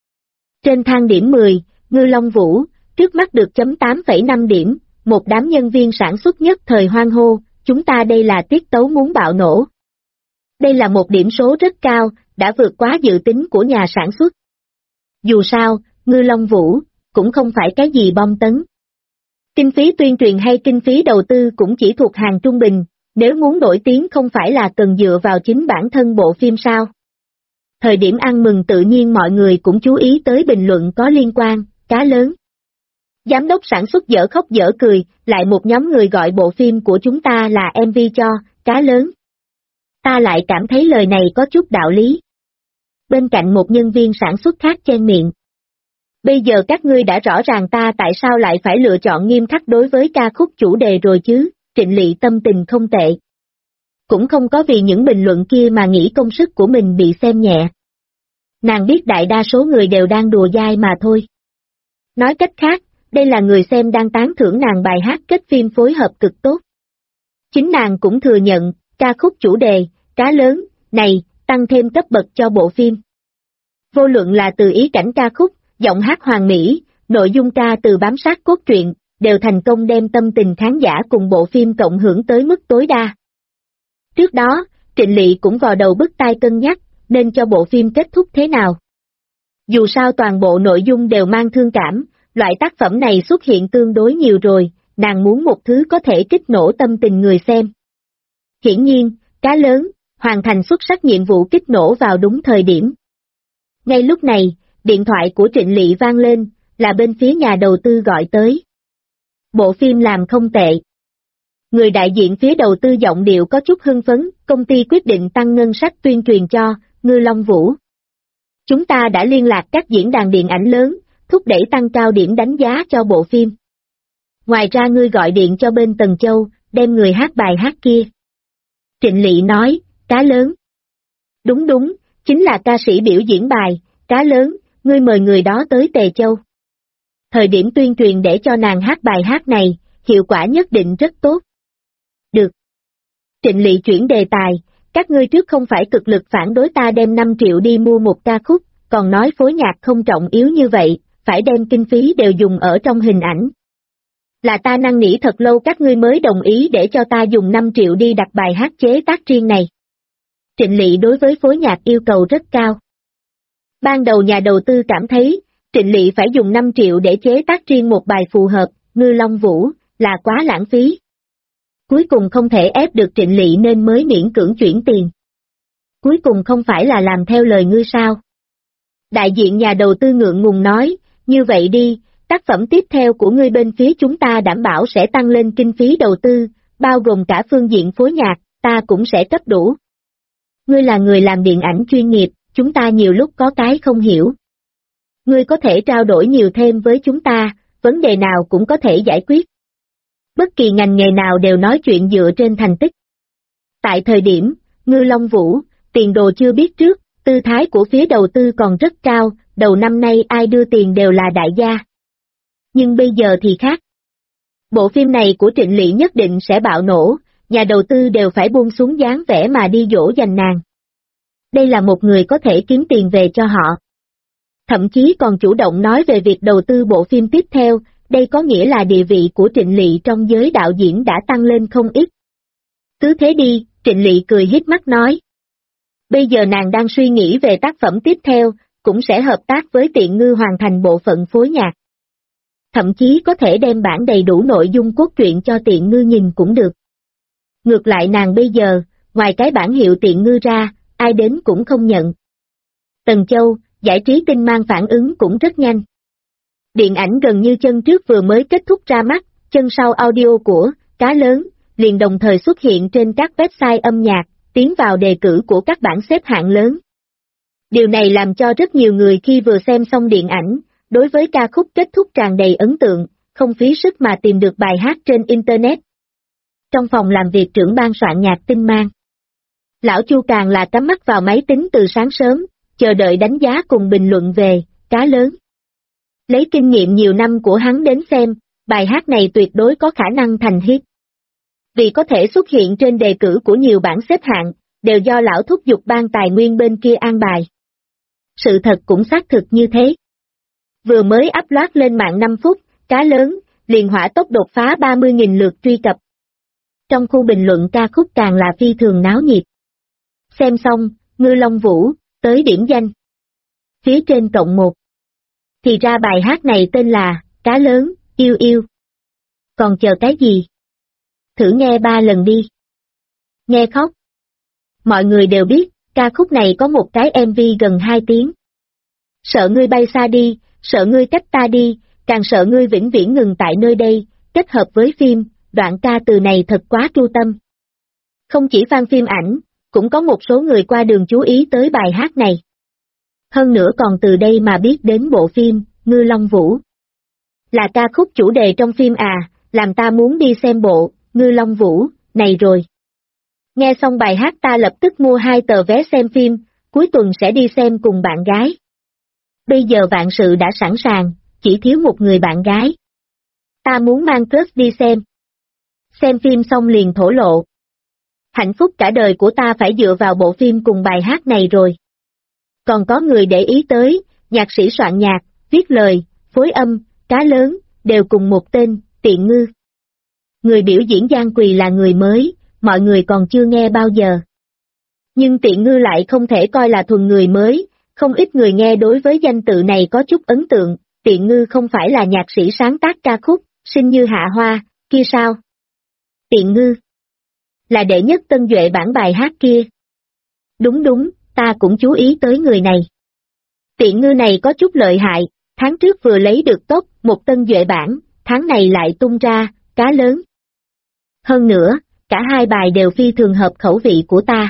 Trên thang điểm 10, Ngư Long Vũ, trước mắt được chấm 8,5 điểm, một đám nhân viên sản xuất nhất thời hoan hô, chúng ta đây là tiết tấu muốn bạo nổ. Đây là một điểm số rất cao, đã vượt quá dự tính của nhà sản xuất. Dù sao, Ngư Long Vũ, cũng không phải cái gì bom tấn. Kinh phí tuyên truyền hay kinh phí đầu tư cũng chỉ thuộc hàng trung bình, nếu muốn nổi tiếng không phải là cần dựa vào chính bản thân bộ phim sao. Thời điểm ăn mừng tự nhiên mọi người cũng chú ý tới bình luận có liên quan, cá lớn. Giám đốc sản xuất dở khóc dở cười, lại một nhóm người gọi bộ phim của chúng ta là MV cho, cá lớn. Ta lại cảm thấy lời này có chút đạo lý. Bên cạnh một nhân viên sản xuất khác chen miệng. Bây giờ các ngươi đã rõ ràng ta tại sao lại phải lựa chọn nghiêm khắc đối với ca khúc chủ đề rồi chứ, Trịnh Lị tâm tình không tệ. Cũng không có vì những bình luận kia mà nghĩ công sức của mình bị xem nhẹ. Nàng biết đại đa số người đều đang đùa dai mà thôi. Nói cách khác, đây là người xem đang tán thưởng nàng bài hát kết phim phối hợp cực tốt. Chính nàng cũng thừa nhận, ca khúc chủ đề, cá lớn, này, tăng thêm cấp bậc cho bộ phim. Vô luận là từ ý cảnh ca khúc, giọng hát hoàn mỹ, nội dung ca từ bám sát cốt truyện, đều thành công đem tâm tình khán giả cùng bộ phim cộng hưởng tới mức tối đa. Trước đó, Trịnh Lị cũng vào đầu bứt tai cân nhắc, nên cho bộ phim kết thúc thế nào. Dù sao toàn bộ nội dung đều mang thương cảm, loại tác phẩm này xuất hiện tương đối nhiều rồi, nàng muốn một thứ có thể kích nổ tâm tình người xem. Hiển nhiên, cá lớn, hoàn thành xuất sắc nhiệm vụ kích nổ vào đúng thời điểm. Ngay lúc này, điện thoại của Trịnh Lị vang lên, là bên phía nhà đầu tư gọi tới. Bộ phim làm không tệ. Người đại diện phía đầu tư giọng điệu có chút hưng phấn, công ty quyết định tăng ngân sách tuyên truyền cho Ngư Long Vũ. Chúng ta đã liên lạc các diễn đàn điện ảnh lớn, thúc đẩy tăng cao điểm đánh giá cho bộ phim. Ngoài ra ngươi gọi điện cho bên Tần Châu, đem người hát bài hát kia. Trịnh Lị nói, cá lớn. Đúng, chính là ca sĩ biểu diễn bài, cá lớn, ngươi mời người đó tới Tề Châu. Thời điểm tuyên truyền để cho nàng hát bài hát này, hiệu quả nhất định rất tốt. Được. Trịnh Lị chuyển đề tài, các ngươi trước không phải cực lực phản đối ta đem 5 triệu đi mua một ca khúc, còn nói phối nhạc không trọng yếu như vậy, phải đem kinh phí đều dùng ở trong hình ảnh. Là ta năn nỉ thật lâu các ngươi mới đồng ý để cho ta dùng 5 triệu đi đặt bài hát chế tác riêng này. Trịnh Lị đối với phối nhạc yêu cầu rất cao. Ban đầu nhà đầu tư cảm thấy, Trịnh Lị phải dùng 5 triệu để chế tác riêng một bài phù hợp, Ngư Long Vũ, là quá lãng phí. Cuối cùng không thể ép được Trịnh Lị nên mới miễn cưỡng chuyển tiền. Cuối cùng không phải là làm theo lời ngươi sao? Đại diện nhà đầu tư ngượng ngùng nói, như vậy đi, tác phẩm tiếp theo của ngươi bên phía chúng ta đảm bảo sẽ tăng lên kinh phí đầu tư, bao gồm cả phương diện phối nhạc, ta cũng sẽ cấp đủ. Ngươi là người làm điện ảnh chuyên nghiệp, chúng ta nhiều lúc có cái không hiểu. Ngươi có thể trao đổi nhiều thêm với chúng ta, vấn đề nào cũng có thể giải quyết. Bất kỳ ngành nghề nào đều nói chuyện dựa trên thành tích. Tại thời điểm, Ngư Long Vũ, tiền đồ chưa biết trước, tư thái của phía đầu tư còn rất cao, đầu năm nay ai đưa tiền đều là đại gia. Nhưng bây giờ thì khác. Bộ phim này của Trịnh Lị nhất định sẽ bạo nổ, nhà đầu tư đều phải buông xuống dáng vẻ mà đi dỗ dành nàng. Đây là một người có thể kiếm tiền về cho họ. Thậm chí còn chủ động nói về việc đầu tư bộ phim tiếp theo, đây có nghĩa là địa vị của Trịnh Lị trong giới đạo diễn đã tăng lên không ít. Cứ thế đi, Trịnh Lị cười híp mắt nói. Bây giờ nàng đang suy nghĩ về tác phẩm tiếp theo, cũng sẽ hợp tác với Tiện Ngư hoàn thành bộ phận phối nhạc. Thậm chí có thể đem bản đầy đủ nội dung cốt truyện cho Tiện Ngư nhìn cũng được. Ngược lại nàng bây giờ, ngoài cái bản hiệu Tiện Ngư ra, ai đến cũng không nhận. Tần Châu, giải trí tinh mang phản ứng cũng rất nhanh. Điện ảnh gần như chân trước vừa mới kết thúc ra mắt, chân sau audio của cá lớn, liền đồng thời xuất hiện trên các website âm nhạc, tiến vào đề cử của các bảng xếp hạng lớn. Điều này làm cho rất nhiều người khi vừa xem xong điện ảnh, đối với ca khúc kết thúc tràn đầy ấn tượng, không phí sức mà tìm được bài hát trên Internet. Trong phòng làm việc trưởng ban soạn nhạc tinh mang, Lão Chu càng là cắm mắt vào máy tính từ sáng sớm, chờ đợi đánh giá cùng bình luận về cá lớn. Lấy kinh nghiệm nhiều năm của hắn đến xem, bài hát này tuyệt đối có khả năng thành hit. Vì có thể xuất hiện trên đề cử của nhiều bảng xếp hạng, đều do lão thúc giục ban tài nguyên bên kia an bài. Sự thật cũng xác thực như thế. Vừa mới upload lên mạng 5 phút, cá lớn, liền hỏa tốc đột phá 30.000 lượt truy cập. Trong khu bình luận ca khúc càng là phi thường náo nhiệt. Xem xong, Ngư Long Vũ, tới điểm danh. Phía trên cộng 1. Thì ra bài hát này tên là, cá lớn, yêu yêu. Còn chờ cái gì? Thử nghe 3 lần đi. Nghe khóc. Mọi người đều biết, ca khúc này có một cái MV gần 2 tiếng. Sợ ngươi bay xa đi, sợ ngươi cách ta đi, càng sợ ngươi vĩnh viễn ngừng tại nơi đây, kết hợp với phim, đoạn ca từ này thật quá tru tâm. Không chỉ fan phim ảnh, cũng có một số người qua đường chú ý tới bài hát này. Hơn nữa còn từ đây mà biết đến bộ phim, Ngư Long Vũ. Là ca khúc chủ đề trong phim à, làm ta muốn đi xem bộ, Ngư Long Vũ, này rồi. Nghe xong bài hát ta lập tức mua 2 tờ vé xem phim, cuối tuần sẽ đi xem cùng bạn gái. Bây giờ vạn sự đã sẵn sàng, chỉ thiếu một người bạn gái. Ta muốn mang crush đi xem. Xem phim xong liền thổ lộ. Hạnh phúc cả đời của ta phải dựa vào bộ phim cùng bài hát này rồi. Còn có người để ý tới, nhạc sĩ soạn nhạc, viết lời, phối âm, cá lớn, đều cùng một tên, Tiện Ngư. Người biểu diễn Giang Quỳ là người mới, mọi người còn chưa nghe bao giờ. Nhưng Tiện Ngư lại không thể coi là thuần người mới, không ít người nghe đối với danh tự này có chút ấn tượng, Tiện Ngư không phải là nhạc sĩ sáng tác ca khúc, Sinh Như Hạ Hoa, kia sao? Tiện Ngư là đệ nhất Tân Duệ bản bài hát kia. Đúng, ta cũng chú ý tới người này. Tiện Ngư này có chút lợi hại, tháng trước vừa lấy được top một Tân Duệ bản, tháng này lại tung ra, cá lớn. Hơn nữa, cả hai bài đều phi thường hợp khẩu vị của ta.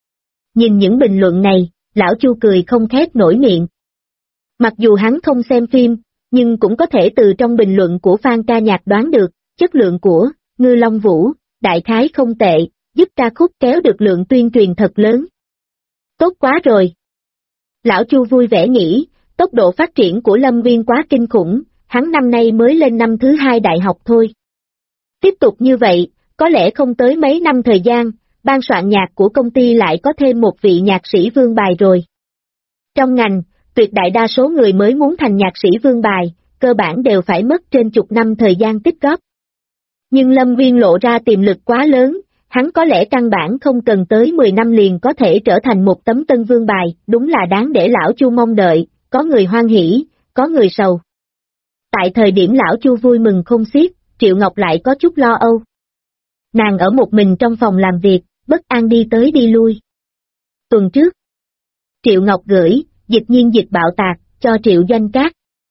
Nhìn những bình luận này, lão Chu cười không khép nổi miệng. Mặc dù hắn không xem phim, nhưng cũng có thể từ trong bình luận của fan ca nhạc đoán được, chất lượng của Ngư Long Vũ, đại khái không tệ, giúp ca khúc kéo được lượng tuyên truyền thật lớn. Tốt quá rồi. Lão Chu vui vẻ nghĩ, tốc độ phát triển của Lâm Viên quá kinh khủng, hắn năm nay mới lên năm thứ 2 đại học thôi. Tiếp tục như vậy, có lẽ không tới mấy năm thời gian, ban soạn nhạc của công ty lại có thêm một vị nhạc sĩ vương bài rồi. Trong ngành, tuyệt đại đa số người mới muốn thành nhạc sĩ vương bài, cơ bản đều phải mất trên chục năm thời gian tích góp. Nhưng Lâm Viên lộ ra tiềm lực quá lớn, hắn có lẽ căn bản không cần tới 10 năm liền có thể trở thành một tấm tân vương bài, đúng là đáng để lão Chu mong đợi, có người hoan hỉ, có người sầu. Tại thời điểm lão Chu vui mừng không xiết, Triệu Ngọc lại có chút lo âu. Nàng ở một mình trong phòng làm việc, bất an đi tới đi lui. Tuần trước, Triệu Ngọc gửi, dịch nhiên dịch bạo tạc, cho Triệu Doanh Cát.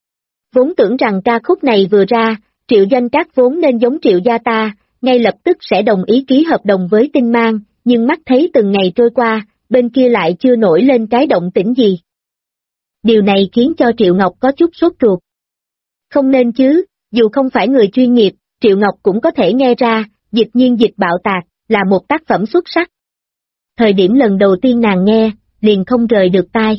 Vốn tưởng rằng ca khúc này vừa ra, Triệu Doanh Cát vốn nên giống Triệu gia ta, ngay lập tức sẽ đồng ý ký hợp đồng với Tinh Mang, nhưng mắt thấy từng ngày trôi qua, bên kia lại chưa nổi lên cái động tĩnh gì. Điều này khiến cho Triệu Ngọc có chút sốt ruột. Không nên chứ, dù không phải người chuyên nghiệp, Triệu Ngọc cũng có thể nghe ra, dịch nhiên dịch bạo tạc, là một tác phẩm xuất sắc. Thời điểm lần đầu tiên nàng nghe, liền không rời được tai.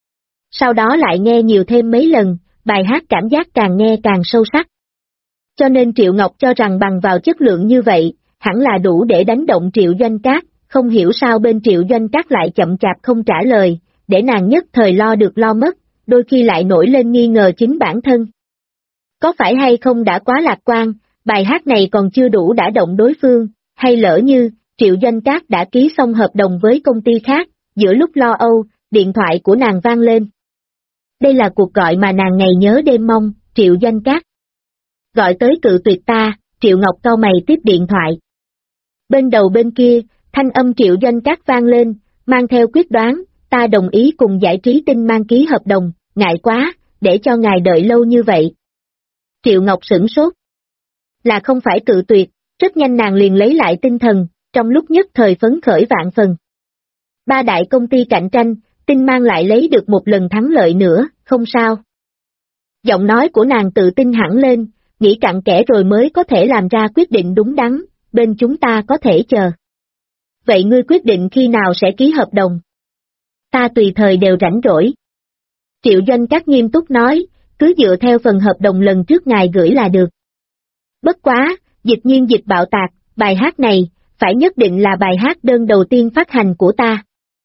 Sau đó lại nghe nhiều thêm mấy lần, bài hát cảm giác càng nghe càng sâu sắc. Cho nên Triệu Ngọc cho rằng bằng vào chất lượng như vậy, hẳn là đủ để đánh động Triệu Doanh Cát, không hiểu sao bên Triệu Doanh Cát lại chậm chạp không trả lời, để nàng nhất thời lo được lo mất, đôi khi lại nổi lên nghi ngờ chính bản thân. Có phải hay không đã quá lạc quan, bài hát này còn chưa đủ đả động đối phương, hay lỡ như, Triệu Doanh Cát đã ký xong hợp đồng với công ty khác, giữa lúc lo âu, điện thoại của nàng vang lên. Đây là cuộc gọi mà nàng ngày nhớ đêm mong, Triệu Doanh Cát. Gọi tới cự tuyệt ta, Triệu Ngọc cau mày tiếp điện thoại. Bên đầu bên kia, thanh âm Triệu Doanh Cát vang lên, mang theo quyết đoán, ta đồng ý cùng giải trí Tinh Mang ký hợp đồng, ngại quá, để cho ngài đợi lâu như vậy. Triệu Ngọc sửng sốt. Là không phải cự tuyệt, rất nhanh nàng liền lấy lại tinh thần, trong lúc nhất thời phấn khởi vạn phần. 3 đại công ty cạnh tranh, Tinh Mang lại lấy được một lần thắng lợi nữa, không sao. Giọng nói của nàng tự tin hẳn lên, nghĩ cặn kẽ rồi mới có thể làm ra quyết định đúng đắn, bên chúng ta có thể chờ. Vậy ngươi quyết định khi nào sẽ ký hợp đồng? Ta tùy thời đều rảnh rỗi. Triệu Doanh Cát nghiêm túc nói, cứ dựa theo phần hợp đồng lần trước ngài gửi là được. Bất quá, dịch nhiên dịch bạo tạc, bài hát này, phải nhất định là bài hát đơn đầu tiên phát hành của ta.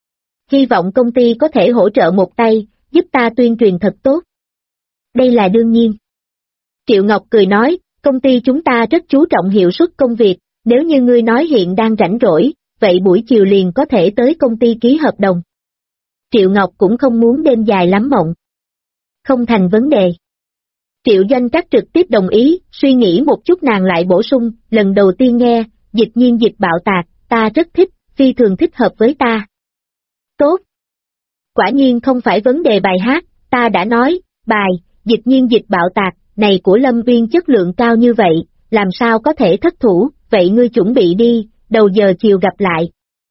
Hy vọng công ty có thể hỗ trợ một tay, giúp ta tuyên truyền thật tốt. Đây là đương nhiên. Triệu Ngọc cười nói, công ty chúng ta rất chú trọng hiệu suất công việc, nếu như ngươi nói hiện đang rảnh rỗi, vậy buổi chiều liền có thể tới công ty ký hợp đồng. Triệu Ngọc cũng không muốn đêm dài lắm mộng. Không thành vấn đề. Triệu Doanh Cát trực tiếp đồng ý, suy nghĩ một chút nàng lại bổ sung, lần đầu tiên nghe, dịch nhiên dịch bạo tạc, ta rất thích, phi thường thích hợp với ta. Tốt. Quả nhiên không phải vấn đề bài hát, ta đã nói, bài, dịch nhiên dịch bạo tạc, này của Lâm Viên chất lượng cao như vậy, làm sao có thể thất thủ, vậy ngươi chuẩn bị đi, đầu giờ chiều gặp lại.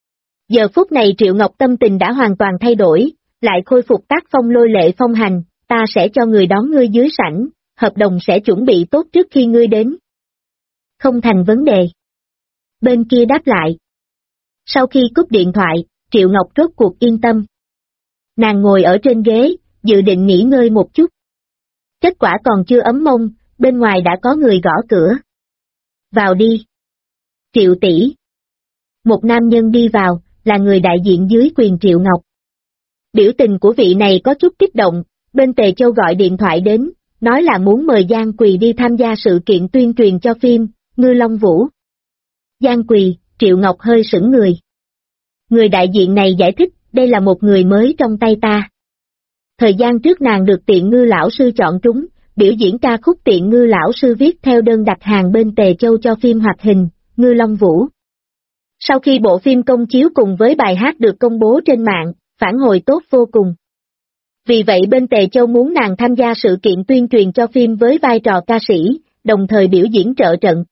Giờ phút này Triệu Ngọc tâm tình đã hoàn toàn thay đổi, lại khôi phục tác phong lôi lệ phong hành, ta sẽ cho người đón ngươi dưới sảnh, hợp đồng sẽ chuẩn bị tốt trước khi ngươi đến. Không thành vấn đề. Bên kia đáp lại. Sau khi cúp điện thoại, Triệu Ngọc rốt cuộc yên tâm. Nàng ngồi ở trên ghế, dự định nghỉ ngơi một chút. Kết quả còn chưa ấm mông, bên ngoài đã có người gõ cửa. Vào đi. Triệu tỷ. Một nam nhân đi vào, là người đại diện dưới quyền Triệu Ngọc. Biểu tình của vị này có chút kích động, bên Tề Châu gọi điện thoại đến, nói là muốn mời Giang Quỳ đi tham gia sự kiện tuyên truyền cho phim Ngư Long Vũ. Giang Quỳ, Triệu Ngọc hơi sững người. Người đại diện này giải thích, đây là một người mới trong tay ta. Thời gian trước nàng được Tiện Ngư lão sư chọn trúng, biểu diễn ca khúc Tiện Ngư lão sư viết theo đơn đặt hàng bên Tề Châu cho phim hoạt hình Ngư Long Vũ. Sau khi bộ phim công chiếu cùng với bài hát được công bố trên mạng, phản hồi tốt vô cùng. Vì vậy bên Tề Châu muốn nàng tham gia sự kiện tuyên truyền cho phim với vai trò ca sĩ, đồng thời biểu diễn trợ trận.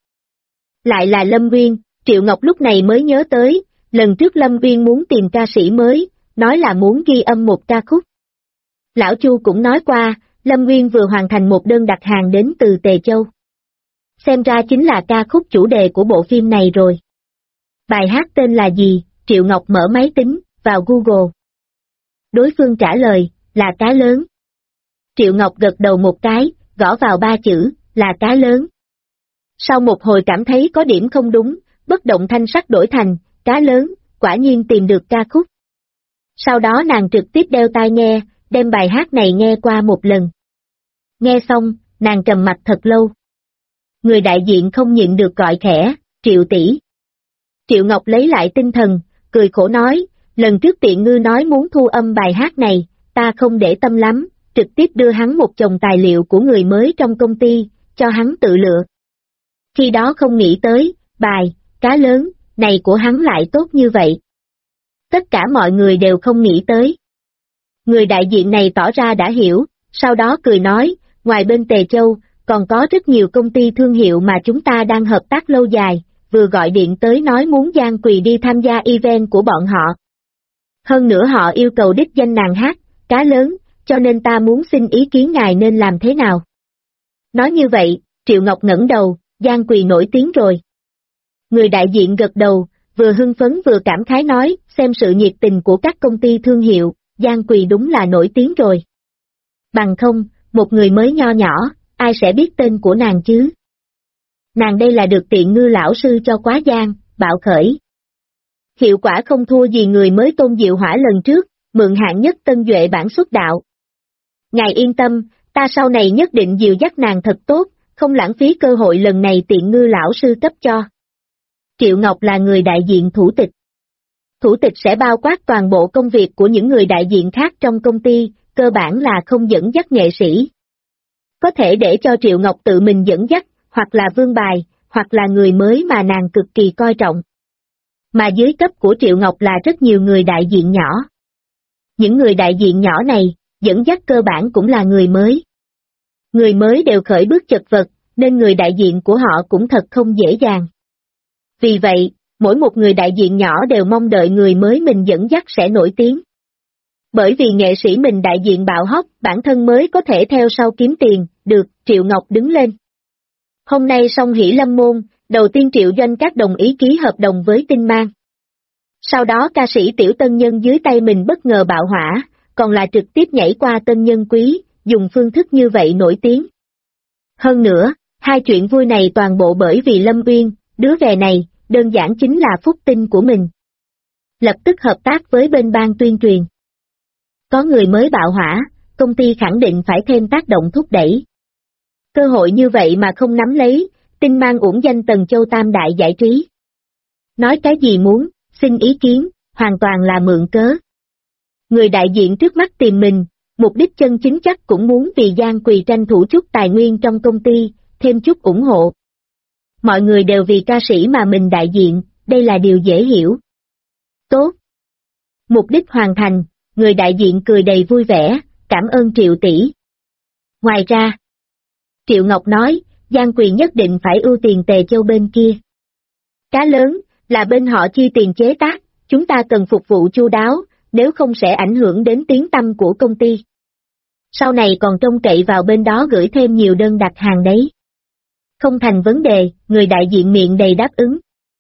Lại là Lâm Uyên, Triệu Ngọc lúc này mới nhớ tới, lần trước Lâm Uyên muốn tìm ca sĩ mới, nói là muốn ghi âm một ca khúc. Lão Chu cũng nói qua, Lâm Uyên vừa hoàn thành một đơn đặt hàng đến từ Tề Châu. Xem ra chính là ca khúc chủ đề của bộ phim này rồi. Bài hát tên là gì? Triệu Ngọc mở máy tính, vào Google. Đối phương trả lời, là Cá Lớn. Triệu Ngọc gật đầu một cái, gõ vào 3 chữ, là Cá Lớn. Sau một hồi cảm thấy có điểm không đúng, bất động thanh sắc đổi thành, Cá Lớn, quả nhiên tìm được ca khúc. Sau đó nàng trực tiếp đeo tai nghe, đem bài hát này nghe qua một lần. Nghe xong, nàng trầm mặt thật lâu. Người đại diện không nhịn được gọi khẽ, Triệu tỷ. Triệu Ngọc lấy lại tinh thần, cười khổ nói, lần trước Tiện Ngư nói muốn thu âm bài hát này, ta không để tâm lắm, trực tiếp đưa hắn một chồng tài liệu của người mới trong công ty, cho hắn tự lựa. Khi đó không nghĩ tới, bài, Cá Lớn, này của hắn lại tốt như vậy. Tất cả mọi người đều không nghĩ tới. Người đại diện này tỏ ra đã hiểu, sau đó cười nói, ngoài bên Tề Châu, còn có rất nhiều công ty thương hiệu mà chúng ta đang hợp tác lâu dài, vừa gọi điện tới nói muốn Giang Quỳ đi tham gia event của bọn họ. Hơn nữa họ yêu cầu đích danh nàng hát, Cá Lớn, cho nên ta muốn xin ý kiến ngài nên làm thế nào. Nói như vậy, Triệu Ngọc ngẩng đầu, Giang Quỳ nổi tiếng rồi. Người đại diện gật đầu, vừa hưng phấn vừa cảm khái nói, xem sự nhiệt tình của các công ty thương hiệu, Giang Quỳ đúng là nổi tiếng rồi. Bằng không, một người mới nho nhỏ, ai sẽ biết tên của nàng chứ? Nàng đây là được Tiện Ngư lão sư cho quá giang, bạo khởi. Hiệu quả không thua gì người mới Tôn Diệu Hỏa lần trước, mượn hạng nhất tân duệ bản xuất đạo. Ngài yên tâm, ta sau này nhất định dìu dắt nàng thật tốt, không lãng phí cơ hội lần này Tiện Ngư lão sư cấp cho. Triệu Ngọc là người đại diện thủ tịch. Thủ tịch sẽ bao quát toàn bộ công việc của những người đại diện khác trong công ty, cơ bản là không dẫn dắt nghệ sĩ. Có thể để cho Triệu Ngọc tự mình dẫn dắt, hoặc là vương bài, hoặc là người mới mà nàng cực kỳ coi trọng. Mà dưới cấp của Triệu Ngọc là rất nhiều người đại diện nhỏ. Những người đại diện nhỏ này, dẫn dắt cơ bản cũng là người mới. Người mới đều khởi bước chật vật, nên người đại diện của họ cũng thật không dễ dàng. Vì vậy, mỗi một người đại diện nhỏ đều mong đợi người mới mình dẫn dắt sẽ nổi tiếng. Bởi vì nghệ sĩ mình đại diện bạo hóc, bản thân mới có thể theo sau kiếm tiền, được, Triệu Ngọc đứng lên. Hôm nay Song Hỷ Lâm Môn, đầu tiên Triệu Doanh Các đồng ý ký hợp đồng với Tinh Mang. Sau đó ca sĩ Tiểu Tân Nhân dưới tay mình bất ngờ bạo hỏa, còn là trực tiếp nhảy qua Tân Nhân Quý, dùng phương thức như vậy nổi tiếng. Hơn nữa, hai chuyện vui này toàn bộ bởi vì Lâm Uyên, đứa về này, đơn giản chính là phúc tinh của mình. Lập tức hợp tác với bên ban tuyên truyền. Có người mới bạo hỏa, công ty khẳng định phải thêm tác động thúc đẩy. Cơ hội như vậy mà không nắm lấy, Tinh Mang uổng danh Tần Châu tam đại giải trí. Nói cái gì muốn, xin ý kiến, hoàn toàn là mượn cớ. Người đại diện trước mắt tìm mình, mục đích chân chính chắc cũng muốn vì Giang Quỳ tranh thủ chút tài nguyên trong công ty, thêm chút ủng hộ. Mọi người đều vì ca sĩ mà mình đại diện, đây là điều dễ hiểu. Tốt. Mục đích hoàn thành, người đại diện cười đầy vui vẻ, cảm ơn Triệu tỷ. Ngoài ra, Triệu Ngọc nói, Giang Quỳ nhất định phải ưu tiền Tề Châu bên kia. Cá Lớn, là bên họ chi tiền chế tác, chúng ta cần phục vụ chu đáo, nếu không sẽ ảnh hưởng đến tiếng tăm của công ty. Sau này còn trông cậy vào bên đó gửi thêm nhiều đơn đặt hàng đấy. Không thành vấn đề, người đại diện miệng đầy đáp ứng.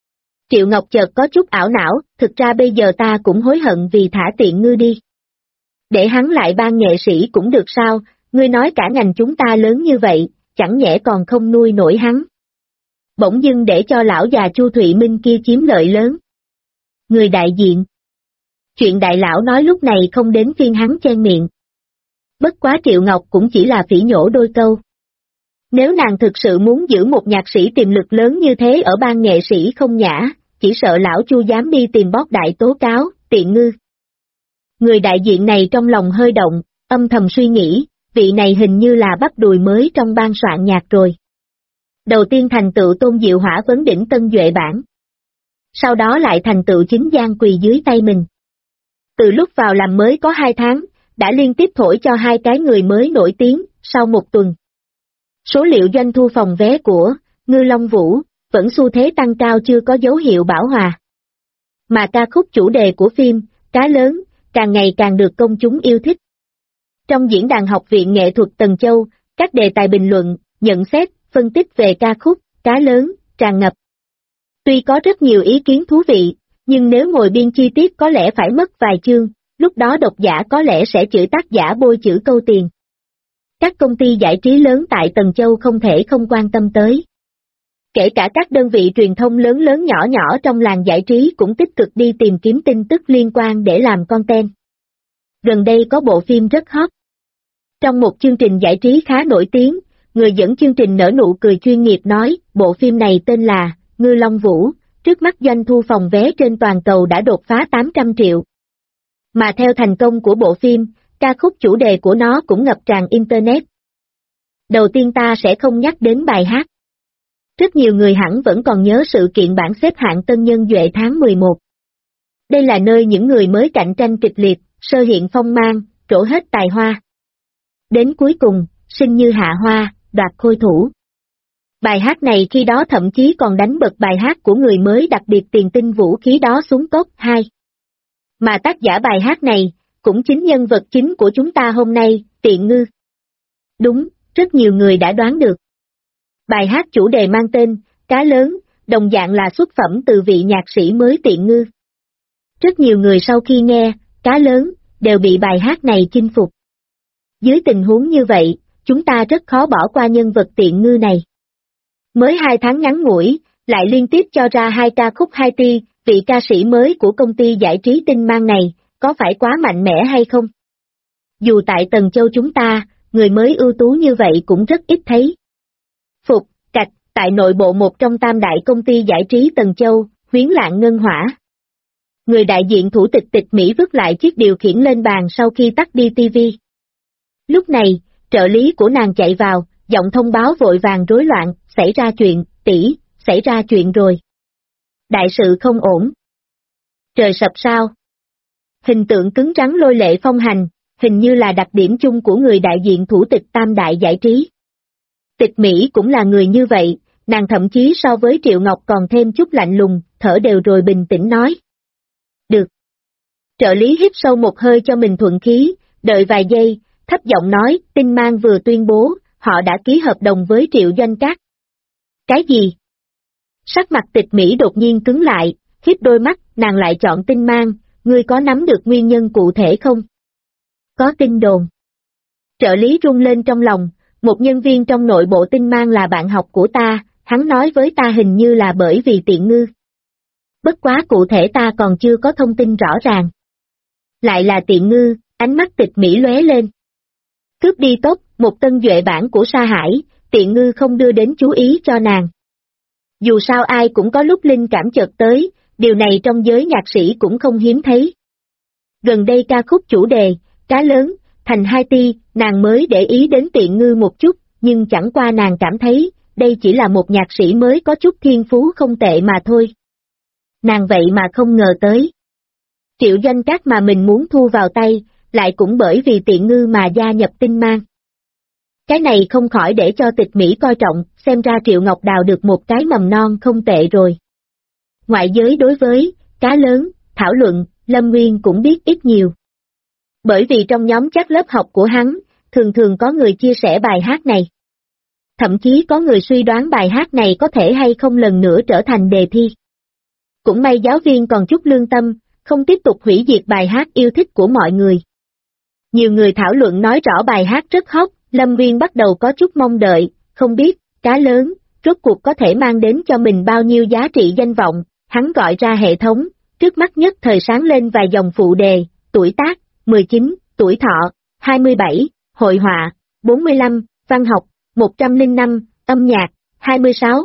Triệu Ngọc chợt có chút ảo não, thực ra bây giờ ta cũng hối hận vì thả Tiện Ngư đi. Để hắn lại ban nghệ sĩ cũng được sao, ngươi nói cả ngành chúng ta lớn như vậy, chẳng nhẽ còn không nuôi nổi hắn. Bỗng dưng để cho lão già Chu Thụy Minh kia chiếm lợi lớn. Người đại diện. Chuyện đại lão nói lúc này không đến phiên hắn chen miệng. Bất quá Triệu Ngọc cũng chỉ là phỉ nhổ đôi câu. Nếu nàng thực sự muốn giữ một nhạc sĩ tiềm lực lớn như thế ở ban nghệ sĩ không nhã, chỉ sợ lão Chu dám đi tìm bót đại tố cáo, Tiện Ngư. Người đại diện này trong lòng hơi động, âm thầm suy nghĩ, vị này hình như là bắp đùi mới trong ban soạn nhạc rồi. Đầu tiên thành tựu Tôn Diệu Hỏa vấn đỉnh tân duệ bản. Sau đó lại thành tựu chính Giang quỳ dưới tay mình. Từ lúc vào làm mới có 2 tháng, đã liên tiếp thổi cho 2 cái người mới nổi tiếng, sau 1 tuần. Số liệu doanh thu phòng vé của Ngư Long Vũ vẫn xu thế tăng cao chưa có dấu hiệu bão hòa. Mà ca khúc chủ đề của phim Cá Lớn càng ngày càng được công chúng yêu thích. Trong diễn đàn Học viện Nghệ thuật Tần Châu, các đề tài bình luận, nhận xét, phân tích về ca khúc Cá Lớn tràn ngập. Tuy có rất nhiều ý kiến thú vị, nhưng nếu ngồi biên chi tiết có lẽ phải mất vài chương, lúc đó độc giả có lẽ sẽ chửi tác giả bôi chữ câu tiền. Các công ty giải trí lớn tại Tần Châu không thể không quan tâm tới. Kể cả các đơn vị truyền thông lớn lớn nhỏ nhỏ trong làng giải trí cũng tích cực đi tìm kiếm tin tức liên quan để làm content. Gần đây có bộ phim rất hot. Trong một chương trình giải trí khá nổi tiếng, người dẫn chương trình nở nụ cười chuyên nghiệp nói, bộ phim này tên là Ngư Long Vũ, trước mắt doanh thu phòng vé trên toàn cầu đã đột phá 800 triệu. Mà theo thành công của bộ phim, ca khúc chủ đề của nó cũng ngập tràn Internet. Đầu tiên ta sẽ không nhắc đến bài hát. Rất nhiều người hẳn vẫn còn nhớ sự kiện bảng xếp hạng tân nhân duệ tháng 11. Đây là nơi những người mới cạnh tranh kịch liệt, sơ hiện phong mang, trổ hết tài hoa. Đến cuối cùng, sinh như hạ hoa, đoạt khôi thủ. Bài hát này khi đó thậm chí còn đánh bật bài hát của người mới đặc biệt tiền tinh vũ khí đó xuống top 2. Mà tác giả bài hát này, cũng chính nhân vật chính của chúng ta hôm nay, Tiện Ngư. Đúng, rất nhiều người đã đoán được. Bài hát chủ đề mang tên, Cá Lớn, đồng dạng là xuất phẩm từ vị nhạc sĩ mới Tiện Ngư. Rất nhiều người sau khi nghe, Cá Lớn, đều bị bài hát này chinh phục. Dưới tình huống như vậy, chúng ta rất khó bỏ qua nhân vật Tiện Ngư này. Mới 2 tháng ngắn ngủi, lại liên tiếp cho ra 2 ca khúc 2 ti, vị ca sĩ mới của công ty giải trí Tinh Mang này, có phải quá mạnh mẽ hay không? Dù tại Tần Châu chúng ta, người mới ưu tú như vậy cũng rất ít thấy. Phục, cạch, tại nội bộ một trong tam đại công ty giải trí Tần Châu, Huyến Lạng Ngân Hỏa. Người đại diện thủ tịch Tịch Mỹ vứt lại chiếc điều khiển lên bàn sau khi tắt đi tivi. Lúc này, trợ lý của nàng chạy vào, giọng thông báo vội vàng rối loạn, xảy ra chuyện, tỷ, xảy ra chuyện rồi. Đại sự không ổn. Trời sập sao? Hình tượng cứng rắn lôi lệ phong hành, hình như là đặc điểm chung của người đại diện thủ tịch tam đại giải trí. Tịch Mỹ cũng là người như vậy, nàng thậm chí so với Triệu Ngọc còn thêm chút lạnh lùng, thở đều rồi bình tĩnh nói. Được. Trợ lý hít sâu một hơi cho mình thuận khí, đợi vài giây, thấp giọng nói, Tinh Mang vừa tuyên bố, họ đã ký hợp đồng với Triệu Doanh Các. Cái gì? Sắc mặt Tịch Mỹ đột nhiên cứng lại, hít đôi mắt, nàng lại chọn Tinh Mang, ngươi có nắm được nguyên nhân cụ thể không? Có tin đồn. Trợ lý rung lên trong lòng, một nhân viên trong nội bộ Tinh Mang là bạn học của ta, hắn nói với ta hình như là bởi vì Tiện Ngư. Bất quá cụ thể ta còn chưa có thông tin rõ ràng. Lại là Tiện Ngư, ánh mắt Tịch Mỹ lóe lên. Cướp đi tốt, một tân duệ bản của Sa Hải, Tiện Ngư không đưa đến chú ý cho nàng. Dù sao ai cũng có lúc linh cảm chợt tới, điều này trong giới nhạc sĩ cũng không hiếm thấy. Gần đây ca khúc chủ đề, Cá Lớn, thành 2 ti, nàng mới để ý đến Tiện Ngư một chút, nhưng chẳng qua nàng cảm thấy, đây chỉ là một nhạc sĩ mới có chút thiên phú không tệ mà thôi. Nàng vậy mà không ngờ tới. Triệu Doanh Các mà mình muốn thu vào tay, lại cũng bởi vì Tiện Ngư mà gia nhập Tinh Mang. Cái này không khỏi để cho Tịch Mỹ coi trọng, xem ra Triệu Ngọc đào được một cái mầm non không tệ rồi. Ngoại giới đối với Cá Lớn, thảo luận, Lâm Nguyên cũng biết ít nhiều. Bởi vì trong nhóm chat lớp học của hắn, thường thường có người chia sẻ bài hát này. Thậm chí có người suy đoán bài hát này có thể hay không lần nữa trở thành đề thi. Cũng may giáo viên còn chút lương tâm, không tiếp tục hủy diệt bài hát yêu thích của mọi người. Nhiều người thảo luận nói rõ bài hát rất hot, Lâm Nguyên bắt đầu có chút mong đợi, không biết, cá lớn, rốt cuộc có thể mang đến cho mình bao nhiêu giá trị danh vọng, hắn gọi ra hệ thống, trước mắt nhất thời sáng lên vài dòng phụ đề, tuổi tác, 19, tuổi thọ, 27, hội họa, 45, văn học, 105, âm nhạc, 26.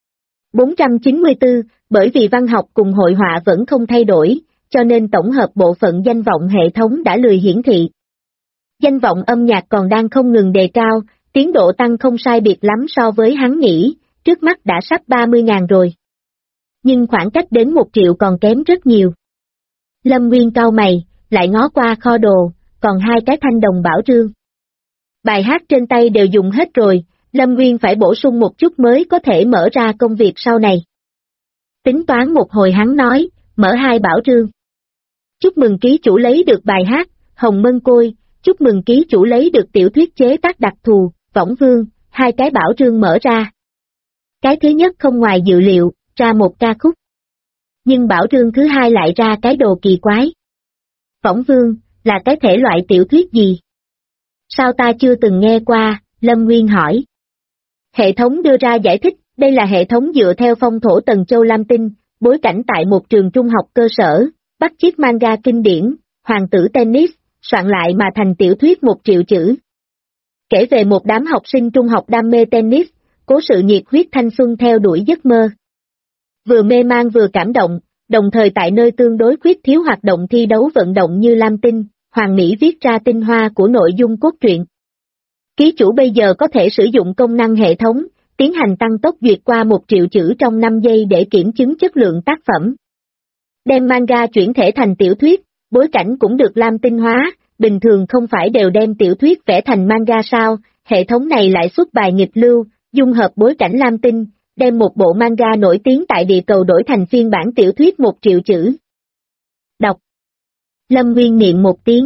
494, bởi vì văn học cùng hội họa vẫn không thay đổi, cho nên tổng hợp bộ phận danh vọng hệ thống đã lười hiển thị. Danh vọng âm nhạc còn đang không ngừng đề cao, tiến độ tăng không sai biệt lắm so với hắn nghĩ, trước mắt đã sắp 30.000 rồi. Nhưng khoảng cách đến 1 triệu còn kém rất nhiều. Lâm Nguyên cau mày, lại ngó qua kho đồ, còn 2 cái thanh đồng bảo trương. Bài hát trên tay đều dùng hết rồi, Lâm Nguyên phải bổ sung một chút mới có thể mở ra công việc sau này. Tính toán một hồi hắn nói, mở 2 bảo trương. Chúc mừng ký chủ lấy được bài hát, Hồng Mân Côi, chúc mừng ký chủ lấy được tiểu thuyết chế tác đặc thù, Võng Vương, 2 cái bảo trương mở ra. Cái thứ nhất không ngoài dự liệu, ra một ca khúc. Nhưng bảo trương thứ hai lại ra cái đồ kỳ quái. Võng Vương, là cái thể loại tiểu thuyết gì? Sao ta chưa từng nghe qua, Lâm Nguyên hỏi. Hệ thống đưa ra giải thích, đây là hệ thống dựa theo phong thổ Tần Châu Lam Tinh, bối cảnh tại một trường trung học cơ sở, bắt chước manga kinh điển, Hoàng tử tennis, soạn lại mà thành tiểu thuyết 1 triệu chữ. Kể về một đám học sinh trung học đam mê tennis, cố sự nhiệt huyết thanh xuân theo đuổi giấc mơ. Vừa mê man vừa cảm động, đồng thời tại nơi tương đối khuyết thiếu hoạt động thi đấu vận động như Lam Tinh, Hoàng Mỹ viết ra tinh hoa của nội dung cốt truyện. Ký chủ bây giờ có thể sử dụng công năng hệ thống, tiến hành tăng tốc duyệt qua 1 triệu chữ trong 5 giây để kiểm chứng chất lượng tác phẩm. Đem manga chuyển thể thành tiểu thuyết, bối cảnh cũng được Lam Tinh hóa, bình thường không phải đều đem tiểu thuyết vẽ thành manga sao, hệ thống này lại xuất bài nghịch lưu, dung hợp bối cảnh Lam Tinh, đem một bộ manga nổi tiếng tại địa cầu đổi thành phiên bản tiểu thuyết 1 triệu chữ. Đọc. Lâm Nguyên niệm một tiếng.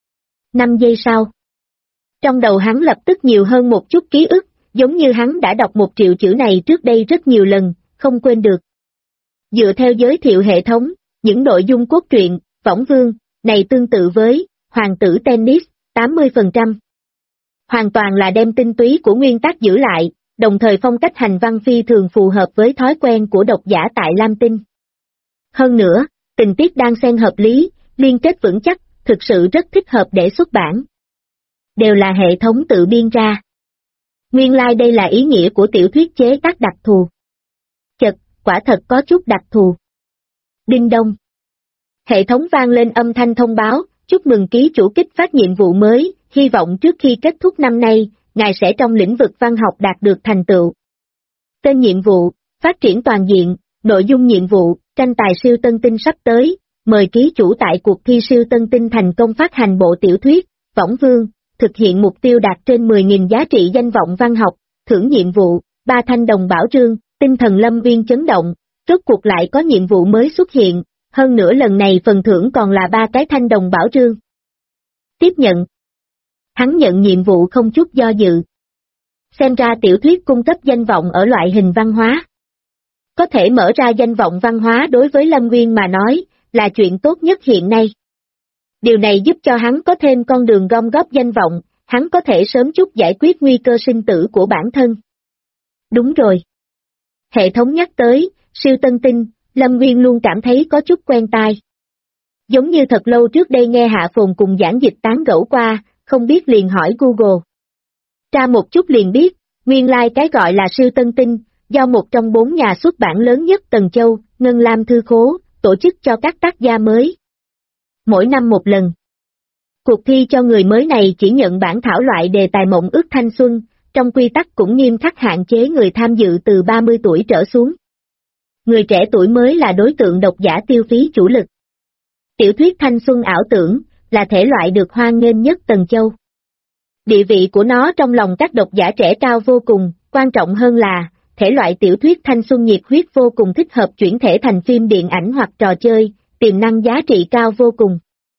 5 giây sau. Trong đầu hắn lập tức nhiều hơn một chút ký ức, giống như hắn đã đọc 1 triệu chữ này trước đây rất nhiều lần, không quên được. Dựa theo giới thiệu hệ thống, những nội dung cốt truyện, Võng Vương, này tương tự với Hoàng tử tennis, 80%. Hoàn toàn là đem tinh túy của nguyên tác giữ lại, đồng thời phong cách hành văn phi thường phù hợp với thói quen của độc giả tại Lam Tinh. Hơn nữa, tình tiết đan xen hợp lý, liên kết vững chắc, thực sự rất thích hợp để xuất bản. Đều là hệ thống tự biên ra. Nguyên lai đây là ý nghĩa của tiểu thuyết chế tác đặc thù. Chật, quả thật có chút đặc thù. Đinh đông. Hệ thống vang lên âm thanh thông báo, chúc mừng ký chủ kích phát nhiệm vụ mới, hy vọng trước khi kết thúc năm nay, ngài sẽ trong lĩnh vực văn học đạt được thành tựu. Tên nhiệm vụ, phát triển toàn diện, nội dung nhiệm vụ, tranh tài siêu tân tinh sắp tới, mời ký chủ tại cuộc thi siêu tân tinh thành công phát hành bộ tiểu thuyết, Võng Vương, thực hiện mục tiêu đạt trên 10.000 giá trị danh vọng văn học, thưởng nhiệm vụ, 3 thanh đồng bảo trương, tinh thần Lâm Nguyên chấn động, rốt cuộc lại có nhiệm vụ mới xuất hiện, hơn nữa lần này phần thưởng còn là 3 cái thanh đồng bảo trương. Tiếp nhận. Hắn nhận nhiệm vụ không chút do dự. Xem ra tiểu thuyết cung cấp danh vọng ở loại hình văn hóa. Có thể mở ra danh vọng văn hóa đối với Lâm Nguyên mà nói, là chuyện tốt nhất hiện nay. Điều này giúp cho hắn có thêm con đường gom góp danh vọng, hắn có thể sớm chút giải quyết nguy cơ sinh tử của bản thân. Đúng rồi. Hệ thống nhắc tới, siêu tân tinh, Lâm Nguyên luôn cảm thấy có chút quen tai. Giống như thật lâu trước đây nghe Hạ Phồn cùng giảng dịch tán gẫu qua, không biết liền hỏi Google. Tra một chút liền biết, nguyên lai cái gọi là siêu tân tinh, do một trong 4 nhà xuất bản lớn nhất Tần Châu, Ngân Lam Thư Khố, tổ chức cho các tác gia mới. Mỗi năm một lần. Cuộc thi cho người mới này chỉ nhận bản thảo loại đề tài mộng ước thanh xuân, trong quy tắc cũng nghiêm khắc hạn chế người tham dự từ 30 tuổi trở xuống. Người trẻ tuổi mới là đối tượng độc giả tiêu phí chủ lực. Tiểu thuyết thanh xuân ảo tưởng, là thể loại được hoan nghênh nhất Tần Châu. Địa vị của nó trong lòng các độc giả trẻ cao vô cùng, quan trọng hơn là, thể loại tiểu thuyết thanh xuân nhiệt huyết vô cùng thích hợp chuyển thể thành phim điện ảnh hoặc trò chơi, tiềm năng giá trị cao vô cùng.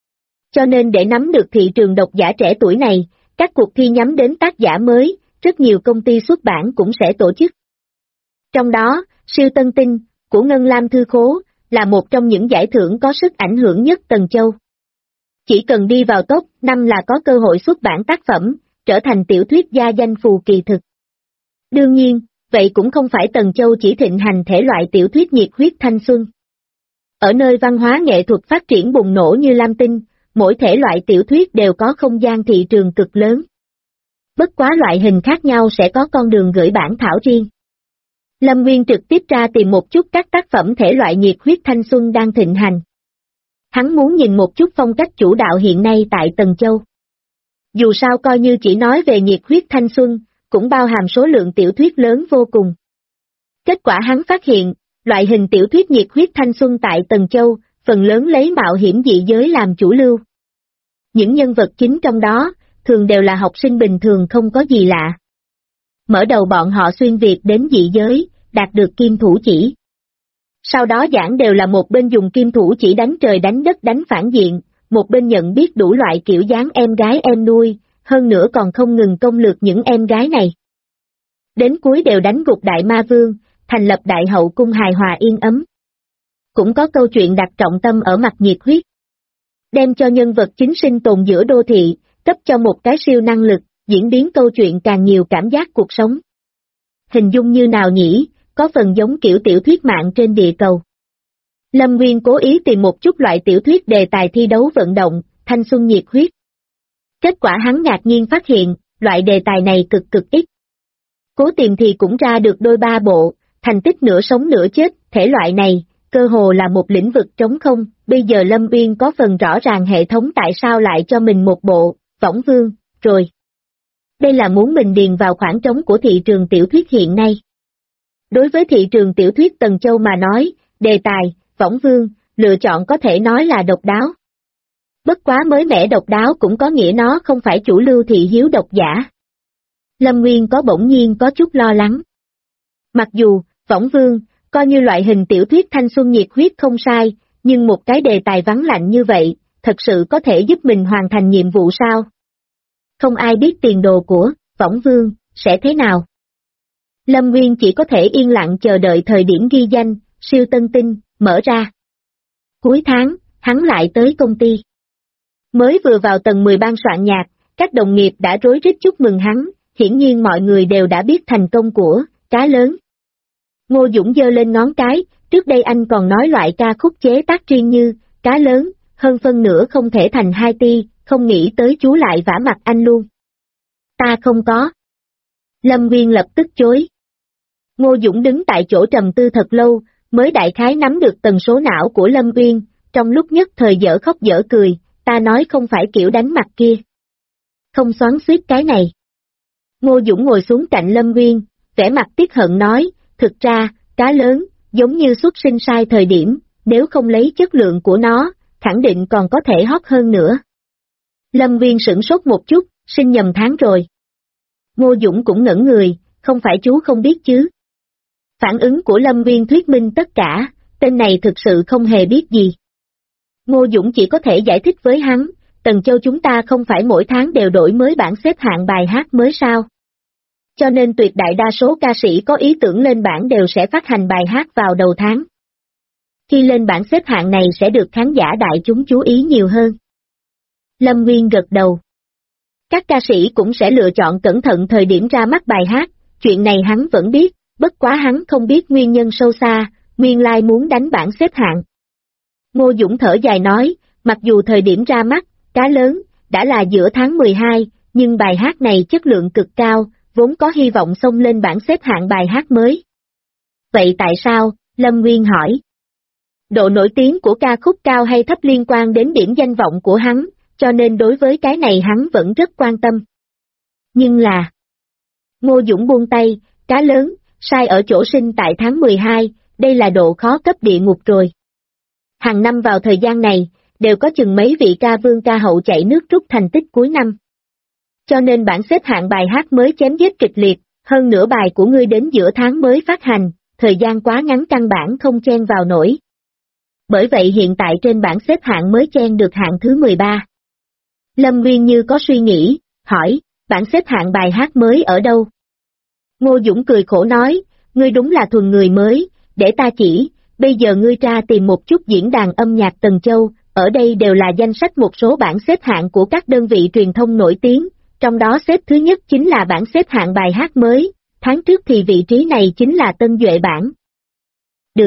Cho nên để nắm được thị trường độc giả trẻ tuổi này, các cuộc thi nhắm đến tác giả mới, rất nhiều công ty xuất bản cũng sẽ tổ chức. Trong đó, siêu tân tinh, của Ngân Lam Thư Khố, là một trong những giải thưởng có sức ảnh hưởng nhất Tần Châu. Chỉ cần đi vào top 5 là có cơ hội xuất bản tác phẩm, trở thành tiểu thuyết gia danh phù kỳ thực. Đương nhiên, vậy cũng không phải Tần Châu chỉ thịnh hành thể loại tiểu thuyết nhiệt huyết thanh xuân. Ở nơi văn hóa nghệ thuật phát triển bùng nổ như Lam Tinh, mỗi thể loại tiểu thuyết đều có không gian thị trường cực lớn. Bất quá loại hình khác nhau sẽ có con đường gửi bản thảo riêng. Lâm Nguyên trực tiếp ra tìm một chút các tác phẩm thể loại nhiệt huyết thanh xuân đang thịnh hành. Hắn muốn nhìn một chút phong cách chủ đạo hiện nay tại Tần Châu. Dù sao coi như chỉ nói về nhiệt huyết thanh xuân, cũng bao hàm số lượng tiểu thuyết lớn vô cùng. Kết quả hắn phát hiện, loại hình tiểu thuyết nhiệt huyết thanh xuân tại Tần Châu, phần lớn lấy mạo hiểm dị giới làm chủ lưu. Những nhân vật chính trong đó, thường đều là học sinh bình thường không có gì lạ. Mở đầu bọn họ xuyên Việt đến dị giới, đạt được kim thủ chỉ. Sau đó giảng đều là một bên dùng kim thủ chỉ đánh trời đánh đất đánh phản diện, một bên nhận biết đủ loại kiểu dáng em gái em nuôi, hơn nữa còn không ngừng công lược những em gái này. Đến cuối đều đánh gục đại ma vương, thành lập đại hậu cung hài hòa yên ấm. Cũng có câu chuyện đặt trọng tâm ở mặt nhiệt huyết. Đem cho nhân vật chính sinh tồn giữa đô thị, cấp cho một cái siêu năng lực, diễn biến câu chuyện càng nhiều cảm giác cuộc sống. Hình dung như nào nhỉ, có phần giống kiểu tiểu thuyết mạng trên địa cầu. Lâm Nguyên cố ý tìm một chút loại tiểu thuyết đề tài thi đấu vận động, thanh xuân nhiệt huyết. Kết quả hắn ngạc nhiên phát hiện, loại đề tài này cực cực ít. Cố tìm thì cũng ra được đôi ba bộ, thành tích nửa sống nửa chết, thể loại này, cơ hồ là một lĩnh vực trống không, bây giờ Lâm Uyên có phần rõ ràng hệ thống tại sao lại cho mình một bộ, Võng Vương, rồi. Đây là muốn mình điền vào khoảng trống của thị trường tiểu thuyết hiện nay. Đối với thị trường tiểu thuyết Tần Châu mà nói, đề tài, Võng Vương, lựa chọn có thể nói là độc đáo. Bất quá mới mẻ độc đáo cũng có nghĩa nó không phải chủ lưu thị hiếu độc giả. Lâm Nguyên có bỗng nhiên có chút lo lắng. Mặc dù, Võng Vương, coi như loại hình tiểu thuyết thanh xuân nhiệt huyết không sai, nhưng một cái đề tài vắng lạnh như vậy, thật sự có thể giúp mình hoàn thành nhiệm vụ sao? Không ai biết tiền đồ của Võng Vương sẽ thế nào. Lâm Nguyên chỉ có thể yên lặng chờ đợi thời điểm ghi danh, siêu tân tinh, mở ra. Cuối tháng, hắn lại tới công ty. Mới vừa vào tầng 10 ban soạn nhạc, các đồng nghiệp đã rối rít chúc mừng hắn, hiển nhiên mọi người đều đã biết thành công của Cá Lớn. Ngô Dũng giơ lên ngón cái, trước đây anh còn nói loại ca khúc chế tác riêng như Cá Lớn, hơn phân nửa không thể thành 2 ti, không nghĩ tới chú lại vả mặt anh luôn. Ta không có. Lâm Nguyên lập tức chối. Ngô Dũng đứng tại chỗ trầm tư thật lâu, mới đại khái nắm được tần số não của Lâm Uyên, trong lúc nhất thời dở khóc dở cười, ta nói không phải kiểu đánh mặt kia. Không xoắn xuýt cái này. Ngô Dũng ngồi xuống cạnh Lâm Uyên, vẻ mặt tiếc hận nói, thực ra, Cá Lớn, giống như xuất sinh sai thời điểm, nếu không lấy chất lượng của nó, khẳng định còn có thể hot hơn nữa. Lâm Uyên sửng sốt một chút, sinh nhầm tháng rồi. Ngô Dũng cũng ngẩn người, không phải chú không biết chứ. Phản ứng của Lâm Uyên thuyết minh tất cả, tên này thực sự không hề biết gì. Ngô Dũng chỉ có thể giải thích với hắn, Tần Châu chúng ta không phải mỗi tháng đều đổi mới bảng xếp hạng bài hát mới sao. Cho nên tuyệt đại đa số ca sĩ có ý tưởng lên bảng đều sẽ phát hành bài hát vào đầu tháng. Khi lên bảng xếp hạng này sẽ được khán giả đại chúng chú ý nhiều hơn. Lâm Nguyên gật đầu. Các ca sĩ cũng sẽ lựa chọn cẩn thận thời điểm ra mắt bài hát, chuyện này hắn vẫn biết, bất quá hắn không biết nguyên nhân sâu xa, nguyên lai muốn đánh bảng xếp hạng. Ngô Dũng thở dài nói, mặc dù thời điểm ra mắt, Cá Lớn, đã là giữa tháng 12, nhưng bài hát này chất lượng cực cao, vốn có hy vọng xông lên bảng xếp hạng bài hát mới. Vậy tại sao? Lâm Nguyên hỏi. Độ nổi tiếng của ca khúc cao hay thấp liên quan đến điểm danh vọng của hắn, cho nên đối với cái này hắn vẫn rất quan tâm. Nhưng là... Ngô Dũng buông tay, Cá Lớn, sai ở chỗ sinh tại tháng 12, đây là độ khó cấp địa ngục rồi. Hàng năm vào thời gian này, đều có chừng mấy vị ca vương ca hậu chạy nước rút thành tích cuối năm. Cho nên bảng xếp hạng bài hát mới chém giết kịch liệt, hơn nửa bài của ngươi đến giữa tháng mới phát hành, thời gian quá ngắn căn bản không chen vào nổi. Bởi vậy hiện tại trên bảng xếp hạng mới chen được hạng thứ 13. Lâm Nguyên như có suy nghĩ, hỏi, bảng xếp hạng bài hát mới ở đâu? Ngô Dũng cười khổ nói, ngươi đúng là thuần người mới, để ta chỉ, bây giờ ngươi ra tìm một chút diễn đàn âm nhạc Tần Châu, ở đây đều là danh sách một số bảng xếp hạng của các đơn vị truyền thông nổi tiếng, trong đó xếp thứ nhất chính là bảng xếp hạng bài hát mới, tháng trước thì vị trí này chính là Tân Duệ bảng. Được.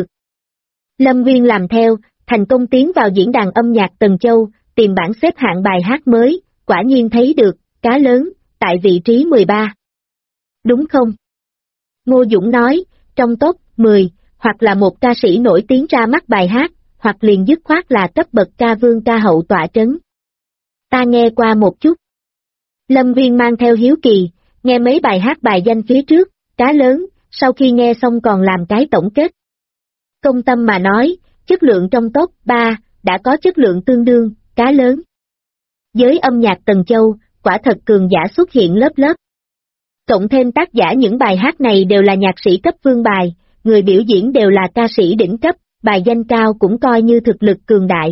Lâm Nguyên làm theo, thành công tiến vào diễn đàn âm nhạc Tần Châu, tìm bảng xếp hạng bài hát mới, quả nhiên thấy được, cá lớn, tại vị trí 13. Đúng không? Ngô Dũng nói, trong top 10, hoặc là một ca sĩ nổi tiếng ra mắt bài hát, hoặc liền dứt khoát là cấp bậc ca vương ca hậu tọa trấn. Ta nghe qua một chút. Lâm Viên mang theo hiếu kỳ, nghe mấy bài hát bài danh phía trước, cá lớn, sau khi nghe xong còn làm cái tổng kết. Công tâm mà nói, chất lượng trong top 3, đã có chất lượng tương đương, cá lớn. Giới âm nhạc Tần Châu, quả thật cường giả xuất hiện lớp lớp. Cộng thêm tác giả những bài hát này đều là nhạc sĩ cấp vương bài, người biểu diễn đều là ca sĩ đỉnh cấp, bài danh cao cũng coi như thực lực cường đại.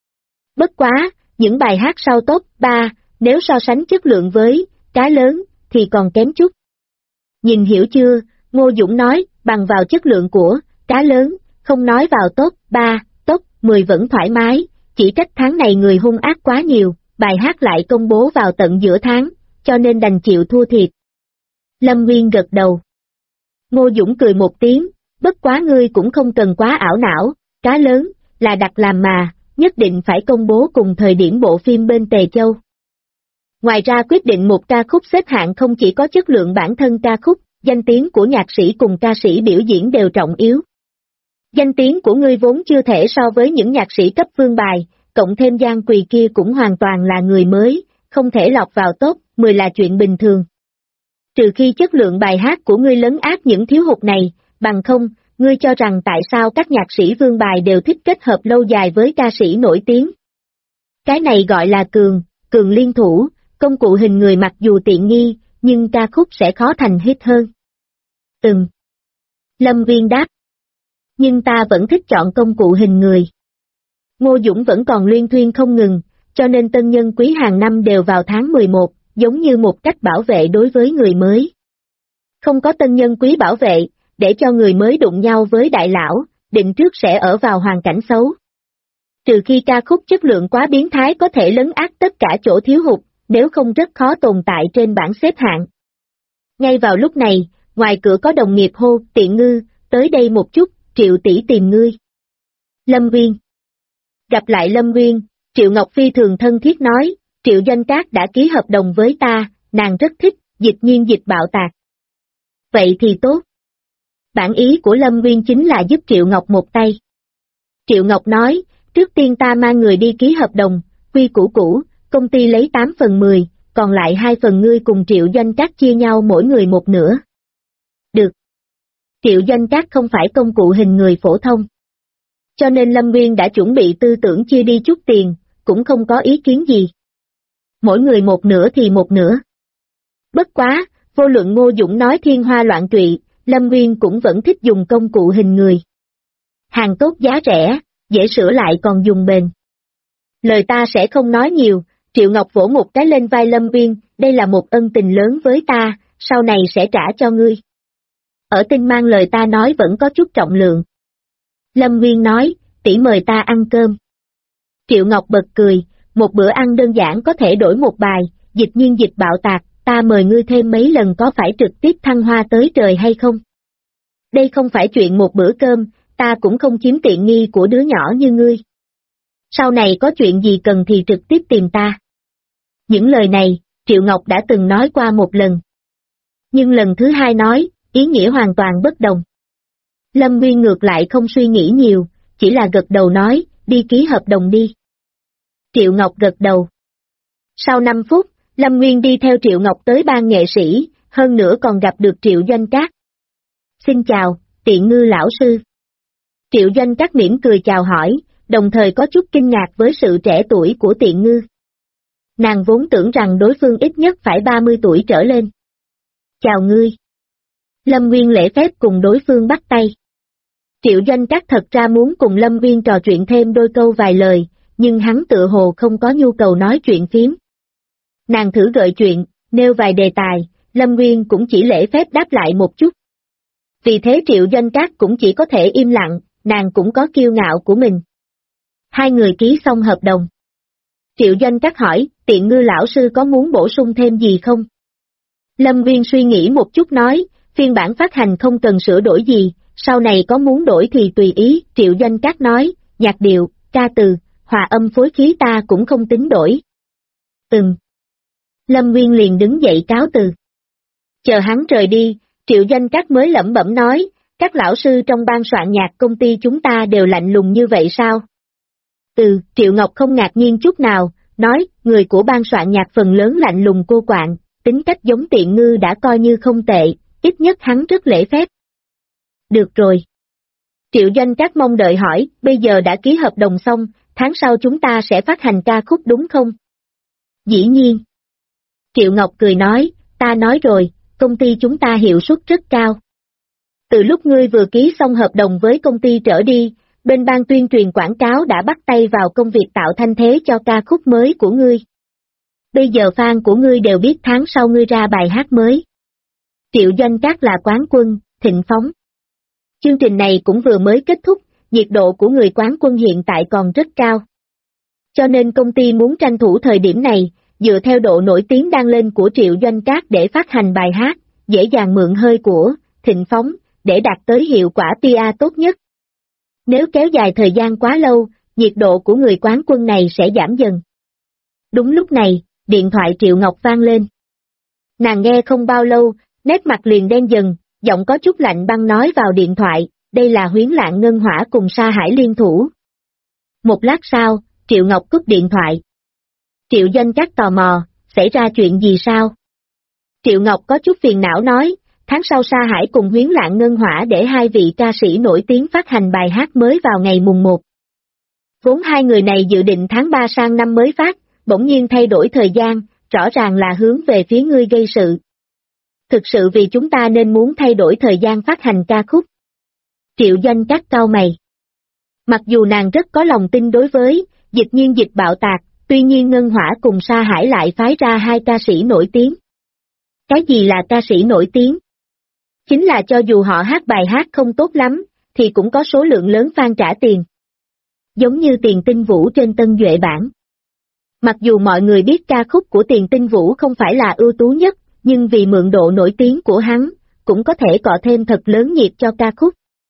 Bất quá, những bài hát sau top 3, nếu so sánh chất lượng với cá lớn, thì còn kém chút. Nhìn hiểu chưa, Ngô Dũng nói, bằng vào chất lượng của cá lớn, không nói vào top 3, top 10 vẫn thoải mái, chỉ trách tháng này người hung ác quá nhiều, bài hát lại công bố vào tận giữa tháng, cho nên đành chịu thua thiệt. Lâm Nguyên gật đầu. Ngô Dũng cười một tiếng, bất quá ngươi cũng không cần quá ảo não, cá lớn, là đặt làm mà, nhất định phải công bố cùng thời điểm bộ phim bên Tề Châu. Ngoài ra quyết định một ca khúc xếp hạng không chỉ có chất lượng bản thân ca khúc, danh tiếng của nhạc sĩ cùng ca sĩ biểu diễn đều trọng yếu. Danh tiếng của ngươi vốn chưa thể so với những nhạc sĩ cấp vương bài, cộng thêm Giang Quỳ kia cũng hoàn toàn là người mới, không thể lọt vào top 10 là chuyện bình thường. Trừ khi chất lượng bài hát của ngươi lấn át những thiếu hụt này, bằng không, ngươi cho rằng tại sao các nhạc sĩ vương bài đều thích kết hợp lâu dài với ca sĩ nổi tiếng. Cái này gọi là cường liên thủ, công cụ hình người mặc dù tiện nghi, nhưng ca khúc sẽ khó thành hit hơn. Lâm Viên đáp. Nhưng ta vẫn thích chọn công cụ hình người. Ngô Dũng vẫn còn luyên thuyên không ngừng, cho nên tân nhân quý hàng năm đều vào tháng 11, giống như một cách bảo vệ đối với người mới. Không có tân nhân quý bảo vệ, để cho người mới đụng nhau với đại lão, định trước sẽ ở vào hoàn cảnh xấu. Trừ khi ca khúc chất lượng quá biến thái có thể lấn át tất cả chỗ thiếu hụt, nếu không rất khó tồn tại trên bảng xếp hạng. Ngay vào lúc này, ngoài cửa có đồng nghiệp hô, Tiện Ngư, tới đây một chút, Triệu tỷ tìm ngươi. Lâm Viên. Gặp lại Lâm Nguyên, Triệu Ngọc Phi thường thân thiết nói, Triệu Doanh Cát đã ký hợp đồng với ta, nàng rất thích, dịch nhiên dịch bạo tạc. Vậy thì tốt. Bản ý của Lâm Nguyên chính là giúp Triệu Ngọc một tay. Triệu Ngọc nói, trước tiên ta mang người đi ký hợp đồng, quy củ, công ty lấy 8/10, còn lại 2/, ngươi cùng Triệu Doanh Cát chia nhau mỗi người một nửa. Được. Triệu Doanh Cát không phải công cụ hình người phổ thông. Cho nên Lâm Nguyên đã chuẩn bị tư tưởng chia đi chút tiền, cũng không có ý kiến gì. Mỗi người một nửa thì một nửa. Bất quá, vô luận Ngô Dũng nói thiên hoa loạn trụy, Lâm Nguyên cũng vẫn thích dùng công cụ hình người. Hàng tốt giá rẻ, dễ sửa lại còn dùng bền. Lời ta sẽ không nói nhiều, Triệu Ngọc vỗ một cái lên vai Lâm Nguyên, đây là một ân tình lớn với ta, sau này sẽ trả cho ngươi. Ở Tinh Mang lời ta nói vẫn có chút trọng lượng. Lâm Nguyên nói, tỷ mời ta ăn cơm. Triệu Ngọc bật cười, một bữa ăn đơn giản có thể đổi một bài, dịch nhiên dịch bạo tạc, ta mời ngươi thêm mấy lần có phải trực tiếp thăng hoa tới trời hay không? Đây không phải chuyện một bữa cơm, ta cũng không chiếm tiện nghi của đứa nhỏ như ngươi. Sau này có chuyện gì cần thì trực tiếp tìm ta. Những lời này, Triệu Ngọc đã từng nói qua một lần. Nhưng lần thứ hai nói, ý nghĩa hoàn toàn bất đồng. Lâm Nguyên ngược lại không suy nghĩ nhiều, chỉ là gật đầu nói, đi ký hợp đồng đi. Triệu Ngọc gật đầu. Sau 5 phút, Lâm Nguyên đi theo Triệu Ngọc tới ban nghệ sĩ, hơn nữa còn gặp được Triệu Doanh Cát. Xin chào, Tiện Ngư lão sư. Triệu Doanh Cát mỉm cười chào hỏi, đồng thời có chút kinh ngạc với sự trẻ tuổi của Tiện Ngư. Nàng vốn tưởng rằng đối phương ít nhất phải 30 tuổi trở lên. Chào ngươi. Lâm Nguyên lễ phép cùng đối phương bắt tay. Triệu Doanh Cát thật ra muốn cùng Lâm Nguyên trò chuyện thêm đôi câu vài lời, nhưng hắn tựa hồ không có nhu cầu nói chuyện phiếm. Nàng thử gợi chuyện, nêu vài đề tài, Lâm Nguyên cũng chỉ lễ phép đáp lại một chút. Vì thế Triệu Doanh Cát cũng chỉ có thể im lặng, nàng cũng có kiêu ngạo của mình. Hai người ký xong hợp đồng. Triệu Doanh Trác hỏi, Tiện Ngư lão sư có muốn bổ sung thêm gì không? Lâm Viên suy nghĩ một chút nói, phiên bản phát hành không cần sửa đổi gì, sau này có muốn đổi thì tùy ý. Triệu Doanh Trác nói, nhạc điệu, ca từ, hòa âm phối khí ta cũng không tính đổi. Lâm Viên liền đứng dậy cáo từ. Chờ hắn rời đi, Triệu Doanh Trác mới lẩm bẩm nói, các lão sư trong ban soạn nhạc công ty chúng ta đều lạnh lùng như vậy sao? Triệu Ngọc không ngạc nhiên chút nào, nói, người của ban soạn nhạc phần lớn lạnh lùng cô quạng, tính cách giống Tiện Ngư đã coi như không tệ, ít nhất hắn rất lễ phép. Được rồi. Triệu Doanh Trác mong đợi hỏi, bây giờ đã ký hợp đồng xong, tháng sau chúng ta sẽ phát hành ca khúc đúng không? Dĩ nhiên. Triệu Ngọc cười nói, ta nói rồi, công ty chúng ta hiệu suất rất cao. Từ lúc ngươi vừa ký xong hợp đồng với công ty trở đi, bên ban tuyên truyền quảng cáo đã bắt tay vào công việc tạo thanh thế cho ca khúc mới của ngươi. Bây giờ fan của ngươi đều biết tháng sau ngươi ra bài hát mới. Triệu Doanh Trác là quán quân, thịnh phóng. Chương trình này cũng vừa mới kết thúc, nhiệt độ của người quán quân hiện tại còn rất cao. Cho nên công ty muốn tranh thủ thời điểm này, dựa theo độ nổi tiếng đang lên của Triệu Doanh Trác để phát hành bài hát, dễ dàng mượn hơi của thịnh phóng, để đạt tới hiệu quả PR tốt nhất. Nếu kéo dài thời gian quá lâu, nhiệt độ của người quán quân này sẽ giảm dần. Đúng lúc này, điện thoại Triệu Ngọc vang lên. Nàng nghe không bao lâu, nét mặt liền đen dần, giọng có chút lạnh băng nói vào điện thoại, đây là Huyến Lạng Ngân Hỏa cùng Sa Hải liên thủ. Một lát sau, Triệu Ngọc cúp điện thoại. Triệu Doanh Trác tò mò, xảy ra chuyện gì sao? Triệu Ngọc có chút phiền não nói, tháng sau Sa Hải cùng Huyến Lạng Ngân Hỏa để hai vị ca sĩ nổi tiếng phát hành bài hát mới vào ngày mùng 1. Vốn hai người này dự định tháng 3 sang năm mới phát, bỗng nhiên thay đổi thời gian, rõ ràng là hướng về phía ngươi gây sự. Thực sự vì chúng ta nên muốn thay đổi thời gian phát hành ca khúc. Triệu Doanh Trác cau mày. Mặc dù nàng rất có lòng tin đối với Dịch Nhiên Dịch bạo tạc, tuy nhiên Ngân Hỏa cùng Sa Hải lại phái ra hai ca sĩ nổi tiếng. Cái gì là ca sĩ nổi tiếng? Chính là cho dù họ hát bài hát không tốt lắm, thì cũng có số lượng lớn fan trả tiền. Giống như Tiền Tinh Vũ trên Tân Duệ bản. Mặc dù mọi người biết ca khúc của Tiền Tinh Vũ không phải là ưu tú nhất, nhưng vì mượn độ nổi tiếng của hắn, cũng có thể cọ thêm thật lớn nhiệt cho ca khúc.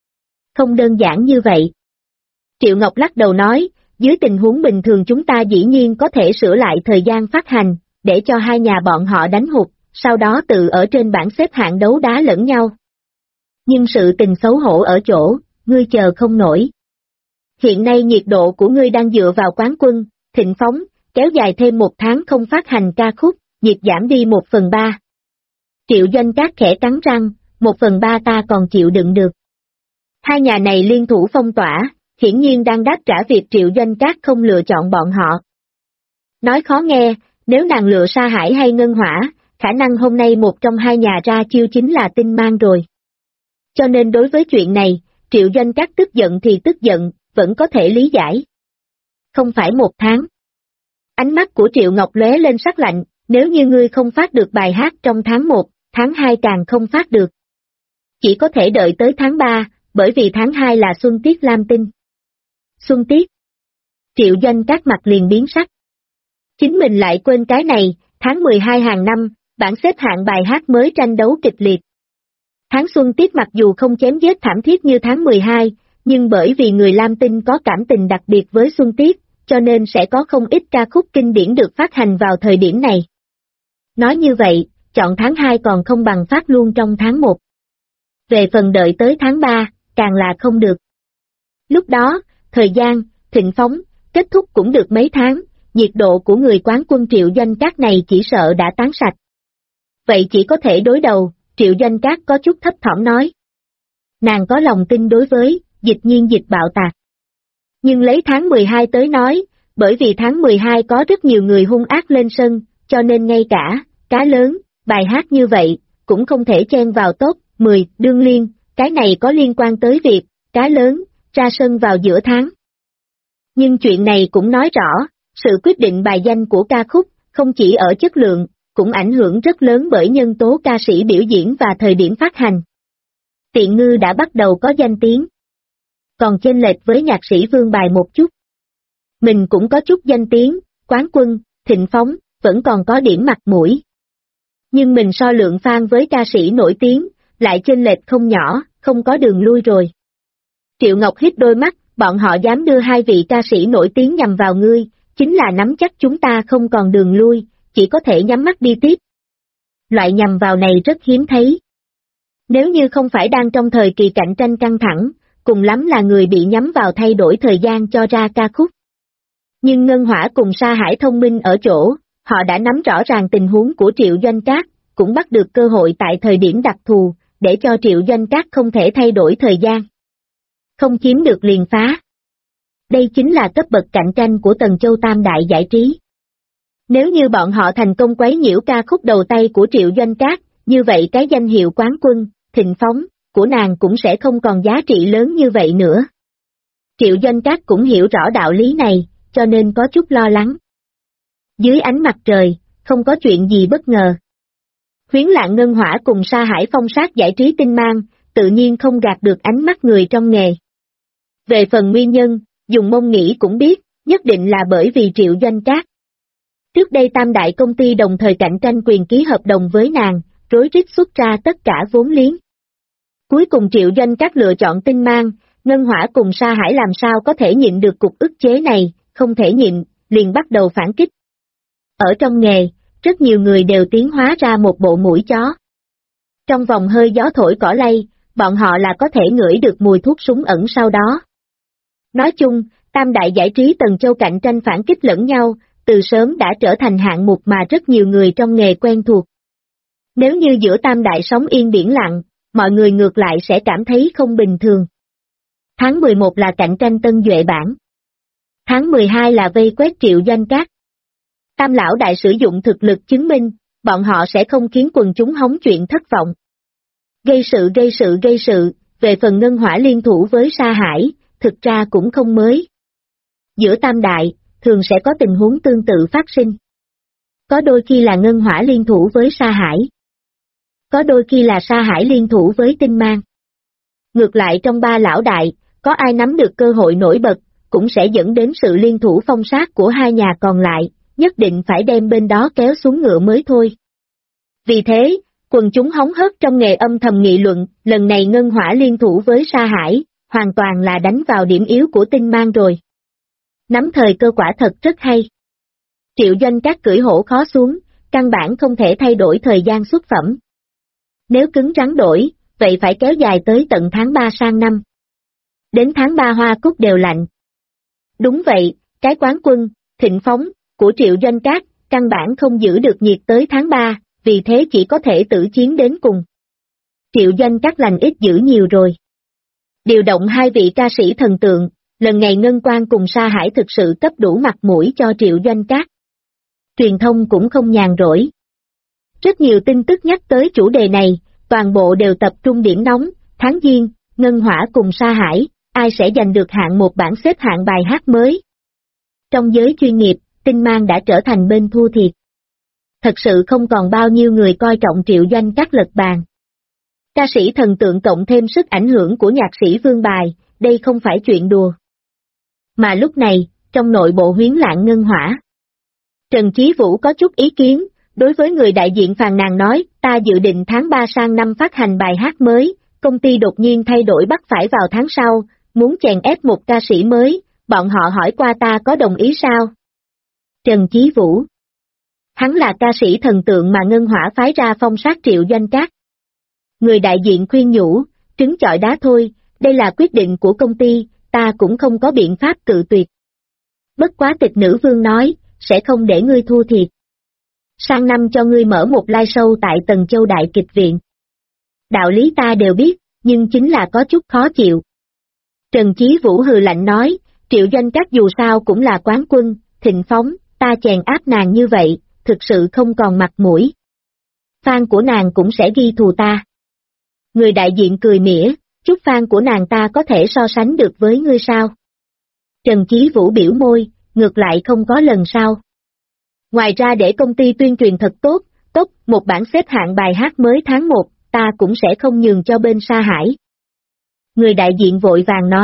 Không đơn giản như vậy. Triệu Ngọc lắc đầu nói, dưới tình huống bình thường chúng ta dĩ nhiên có thể sửa lại thời gian phát hành, để cho hai nhà bọn họ đánh hụt, sau đó tự ở trên bảng xếp hạng đấu đá lẫn nhau. Nhưng sự tình xấu hổ ở chỗ, ngươi chờ không nổi. Hiện nay nhiệt độ của ngươi đang dựa vào quán quân, thịnh phóng, kéo dài thêm một tháng không phát hành ca khúc, nhiệt giảm đi 1/3. Triệu Doanh Trác khẽ cắn răng, 1/3 ta còn chịu đựng được. Hai nhà này liên thủ phong tỏa, hiển nhiên đang đáp trả việc Triệu Doanh Trác không lựa chọn bọn họ. Nói khó nghe, nếu nàng lựa Sa Hải hay Ngân Hỏa, khả năng hôm nay một trong hai nhà ra chiêu chính là Tinh Mang rồi. Cho nên đối với chuyện này, Triệu Doanh Trác tức giận thì tức giận, vẫn có thể lý giải. Không phải một tháng. Ánh mắt của Triệu Ngọc lóe lên sắc lạnh, nếu như ngươi không phát được bài hát trong tháng 1, tháng 2 càng không phát được. Chỉ có thể đợi tới tháng 3, bởi vì tháng 2 là Xuân Tiết Lam Tinh. Xuân Tiết. Triệu Doanh Trác mặt liền biến sắc. Chính mình lại quên cái này, tháng 12 hàng năm, bảng xếp hạng bài hát mới tranh đấu kịch liệt. Tháng Xuân Tiết mặc dù không chém giết thảm thiết như tháng 12, nhưng bởi vì người Lam Tinh có cảm tình đặc biệt với Xuân Tiết, cho nên sẽ có không ít ca khúc kinh điển được phát hành vào thời điểm này. Nói như vậy, chọn tháng 2 còn không bằng phát luôn trong tháng 1. Về phần đợi tới tháng 3, càng là không được. Lúc đó, thời gian, thịnh phóng, kết thúc cũng được mấy tháng, nhiệt độ của người quán quân Triệu Doanh Trác này chỉ sợ đã tán sạch. Vậy chỉ có thể đối đầu, Triệu Doanh Trác có chút thấp thỏm nói. Nàng có lòng tin đối với Dịch Nhiên Dịch bạo tạc. Nhưng lấy tháng 12 tới nói, bởi vì tháng 12 có rất nhiều người hung ác lên sân, cho nên ngay cả, cá lớn, bài hát như vậy, cũng không thể chen vào top 10, đương liên, cái này có liên quan tới việc, cá lớn, ra sân vào giữa tháng. Nhưng chuyện này cũng nói rõ, sự quyết định bài danh của ca khúc, không chỉ ở chất lượng, cũng ảnh hưởng rất lớn bởi nhân tố ca sĩ biểu diễn và thời điểm phát hành. Tiện Ngư đã bắt đầu có danh tiếng. còn chênh lệch với nhạc sĩ Vương Bài một chút. Mình cũng có chút danh tiếng, quán quân, thịnh phóng, vẫn còn có điểm mặt mũi. Nhưng mình so lượng fan với ca sĩ nổi tiếng, lại chênh lệch không nhỏ, không có đường lui rồi. Triệu Ngọc hít đôi mắt, bọn họ dám đưa hai vị ca sĩ nổi tiếng nhằm vào ngươi, chính là nắm chắc chúng ta không còn đường lui, chỉ có thể nhắm mắt đi tiếp. Loại nhằm vào này rất hiếm thấy. Nếu như không phải đang trong thời kỳ cạnh tranh căng thẳng, cùng lắm là người bị nhắm vào thay đổi thời gian cho ra ca khúc. Nhưng Ngân Hỏa cùng Sa Hải thông minh ở chỗ, họ đã nắm rõ ràng tình huống của Triệu Doanh Cát, cũng bắt được cơ hội tại thời điểm đặc thù, để cho Triệu Doanh Cát không thể thay đổi thời gian. Không chiếm được liền phá. Đây chính là cấp bậc cạnh tranh của Tần Châu Tam Đại giải trí. Nếu như bọn họ thành công quấy nhiễu ca khúc đầu tay của Triệu Doanh Cát, như vậy cái danh hiệu quán quân, thịnh phóng, của nàng cũng sẽ không còn giá trị lớn như vậy nữa. Triệu Doanh Cát cũng hiểu rõ đạo lý này, cho nên có chút lo lắng. Dưới ánh mặt trời, không có chuyện gì bất ngờ. Huyến Lạng Ngân Hỏa cùng Sa Hải phong sát giải trí tinh mang, tự nhiên không gạt được ánh mắt người trong nghề. Về phần nguyên nhân, dùng mông nghĩ cũng biết, nhất định là bởi vì Triệu Doanh Cát. Trước đây tam đại công ty đồng thời cạnh tranh quyền ký hợp đồng với nàng, rối rít xuất ra tất cả vốn liếng. Cuối cùng Triệu Doanh Cát lựa chọn tinh mang, Ngân Hỏa cùng Sa Hải làm sao có thể nhịn được cục ức chế này, không thể nhịn, liền bắt đầu phản kích. Ở trong nghề, rất nhiều người đều tiến hóa ra một bộ mũi chó. Trong vòng hơi gió thổi cỏ lay, bọn họ là có thể ngửi được mùi thuốc súng ẩn sau đó. Nói chung, tam đại giải trí Tần Châu cạnh tranh phản kích lẫn nhau, từ sớm đã trở thành hạng mục mà rất nhiều người trong nghề quen thuộc. Nếu như giữa tam đại sóng yên biển lặng, mọi người ngược lại sẽ cảm thấy không bình thường. Tháng 11 là cạnh tranh Tân Duệ bản. Tháng 12 là vây quét Triệu Doanh Cát. Tam lão đại sử dụng thực lực chứng minh, bọn họ sẽ không khiến quần chúng hóng chuyện thất vọng. Gây sự, về phần Ngân Hỏa liên thủ với Sa Hải, thực ra cũng không mới. Giữa tam đại, thường sẽ có tình huống tương tự phát sinh. Có đôi khi là Ngân Hỏa liên thủ với Sa Hải. Có đôi khi là Sa Hải liên thủ với Tinh Mang. Ngược lại trong ba lão đại, có ai nắm được cơ hội nổi bật, cũng sẽ dẫn đến sự liên thủ phong sát của hai nhà còn lại, nhất định phải đem bên đó kéo xuống ngựa mới thôi. Vì thế, quần chúng hóng hớt trong nghề âm thầm nghị luận, lần này Ngân Hỏa liên thủ với Sa Hải, hoàn toàn là đánh vào điểm yếu của Tinh Mang rồi. Nắm thời cơ quả thật rất hay. Triệu Doanh Cát cưỡi hổ khó xuống, căn bản không thể thay đổi thời gian xuất phẩm. Nếu cứng rắn đổi, vậy phải kéo dài tới tận tháng 3 sang năm. Đến tháng 3 hoa cúc đều lạnh. Đúng vậy, cái quán quân, thịnh phóng, của Triệu Doanh Cát, căn bản không giữ được nhiệt tới tháng 3, vì thế chỉ có thể tử chiến đến cùng. Triệu Doanh Cát lành ít dữ nhiều rồi. Điều động hai vị ca sĩ thần tượng, lần này Ngân Quang cùng Sa Hải thực sự cấp đủ mặt mũi cho Triệu Doanh Cát. Truyền thông cũng không nhàn rỗi. Rất nhiều tin tức nhắc tới chủ đề này, toàn bộ đều tập trung điểm nóng, tháng Giêng, Ngân Hỏa cùng Sa Hải, ai sẽ giành được hạng một bảng xếp hạng bài hát mới. Trong giới chuyên nghiệp, Tinh Mang đã trở thành bên thua thiệt. Thật sự không còn bao nhiêu người coi trọng Triệu Doanh Cát lật bàn. Ca sĩ thần tượng cộng thêm sức ảnh hưởng của nhạc sĩ Vương Bài, đây không phải chuyện đùa. Mà lúc này, trong nội bộ Huyến Lạng Ngân Hỏa, Trần Chí Vũ có chút ý kiến, đối với người đại diện phàn nàn nói, ta dự định tháng 3 sang năm phát hành bài hát mới, công ty đột nhiên thay đổi bắt phải vào tháng sau, muốn chèn ép một ca sĩ mới, bọn họ hỏi qua ta có đồng ý sao? Trần Chí Vũ. Hắn là ca sĩ thần tượng mà Ngân Hỏa phái ra phong sát Triệu Doanh Cát. Người đại diện khuyên nhủ, trứng chọi đá thôi, đây là quyết định của công ty, ta cũng không có biện pháp cự tuyệt. Bất quá tịch nữ vương nói, sẽ không để ngươi thua thiệt. Sang năm cho ngươi mở một live show tại Tần Châu Đại Kịch Viện. Đạo lý ta đều biết, nhưng chính là có chút khó chịu. Trần Chí Vũ hừ lạnh nói, Triệu Doanh Cát dù sao cũng là quán quân, thịnh phóng, ta chèn áp nàng như vậy, thực sự không còn mặt mũi. Fan của nàng cũng sẽ ghi thù ta. Người đại diện cười mỉa, chút fan của nàng ta có thể so sánh được với ngươi sao? Trần Chí Vũ biểu môi, ngược lại không có lần sau. Ngoài ra để công ty tuyên truyền thật tốt, một bản xếp hạng bài hát mới tháng 1, ta cũng sẽ không nhường cho bên Sa Hải. Người đại diện vội vàng nói,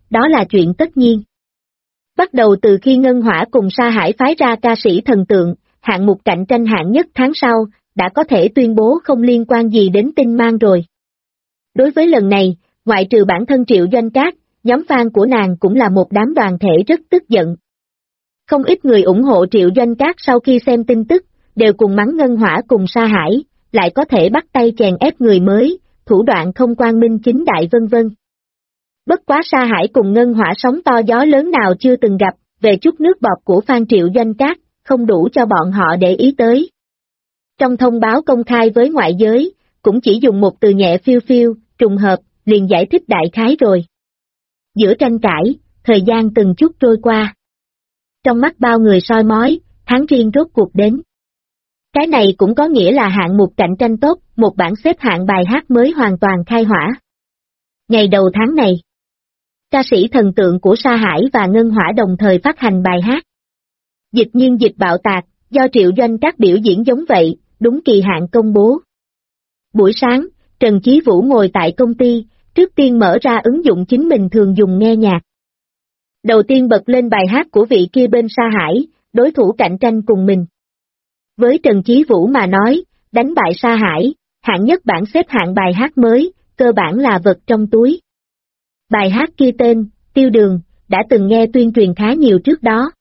đó là chuyện tất nhiên. Bắt đầu từ khi Ngân Hỏa cùng Sa Hải phái ra ca sĩ thần tượng, hạng mục cạnh tranh hạng nhất tháng sau, đã có thể tuyên bố không liên quan gì đến Tinh Mang rồi. Đối với lần này, ngoại trừ bản thân Triệu Doanh Cát, nhóm fan của nàng cũng là một đám đoàn thể rất tức giận. Không ít người ủng hộ Triệu Doanh Cát sau khi xem tin tức, đều cùng mắng Ngân Hỏa cùng Sa Hải, lại có thể bắt tay chèn ép người mới, thủ đoạn không quang minh chính đại vân vân. Bất quá Sa Hải cùng Ngân Hỏa sóng to gió lớn nào chưa từng gặp, về chút nước bọt của fan Triệu Doanh Cát, không đủ cho bọn họ để ý tới. Trong thông báo công khai với ngoại giới, cũng chỉ dùng một từ nhẹ phiêu phiêu, trùng hợp, liền giải thích đại khái rồi. Giữa tranh cãi, thời gian từng chút trôi qua. Trong mắt bao người soi mói, tháng riêng rốt cuộc đến. Cái này cũng có nghĩa là hạng mục cạnh tranh tốt, một bảng xếp hạng bài hát mới hoàn toàn khai hỏa. Ngày đầu tháng này, ca sĩ thần tượng của Sa Hải và Ngân Hỏa đồng thời phát hành bài hát. Dịch nhiên dịch bạo tạc, do Triệu Doanh Cát biểu diễn giống vậy, đúng kỳ hạn công bố. Buổi sáng, Trần Chí Vũ ngồi tại công ty, trước tiên mở ra ứng dụng chính mình thường dùng nghe nhạc. Đầu tiên bật lên bài hát của vị kia bên Sa Hải, đối thủ cạnh tranh cùng mình. Với Trần Chí Vũ mà nói, đánh bại Sa Hải, hạng nhất bảng xếp hạng bài hát mới, cơ bản là vật trong túi. Bài hát kia tên, Tiêu Đường, đã từng nghe tuyên truyền khá nhiều trước đó.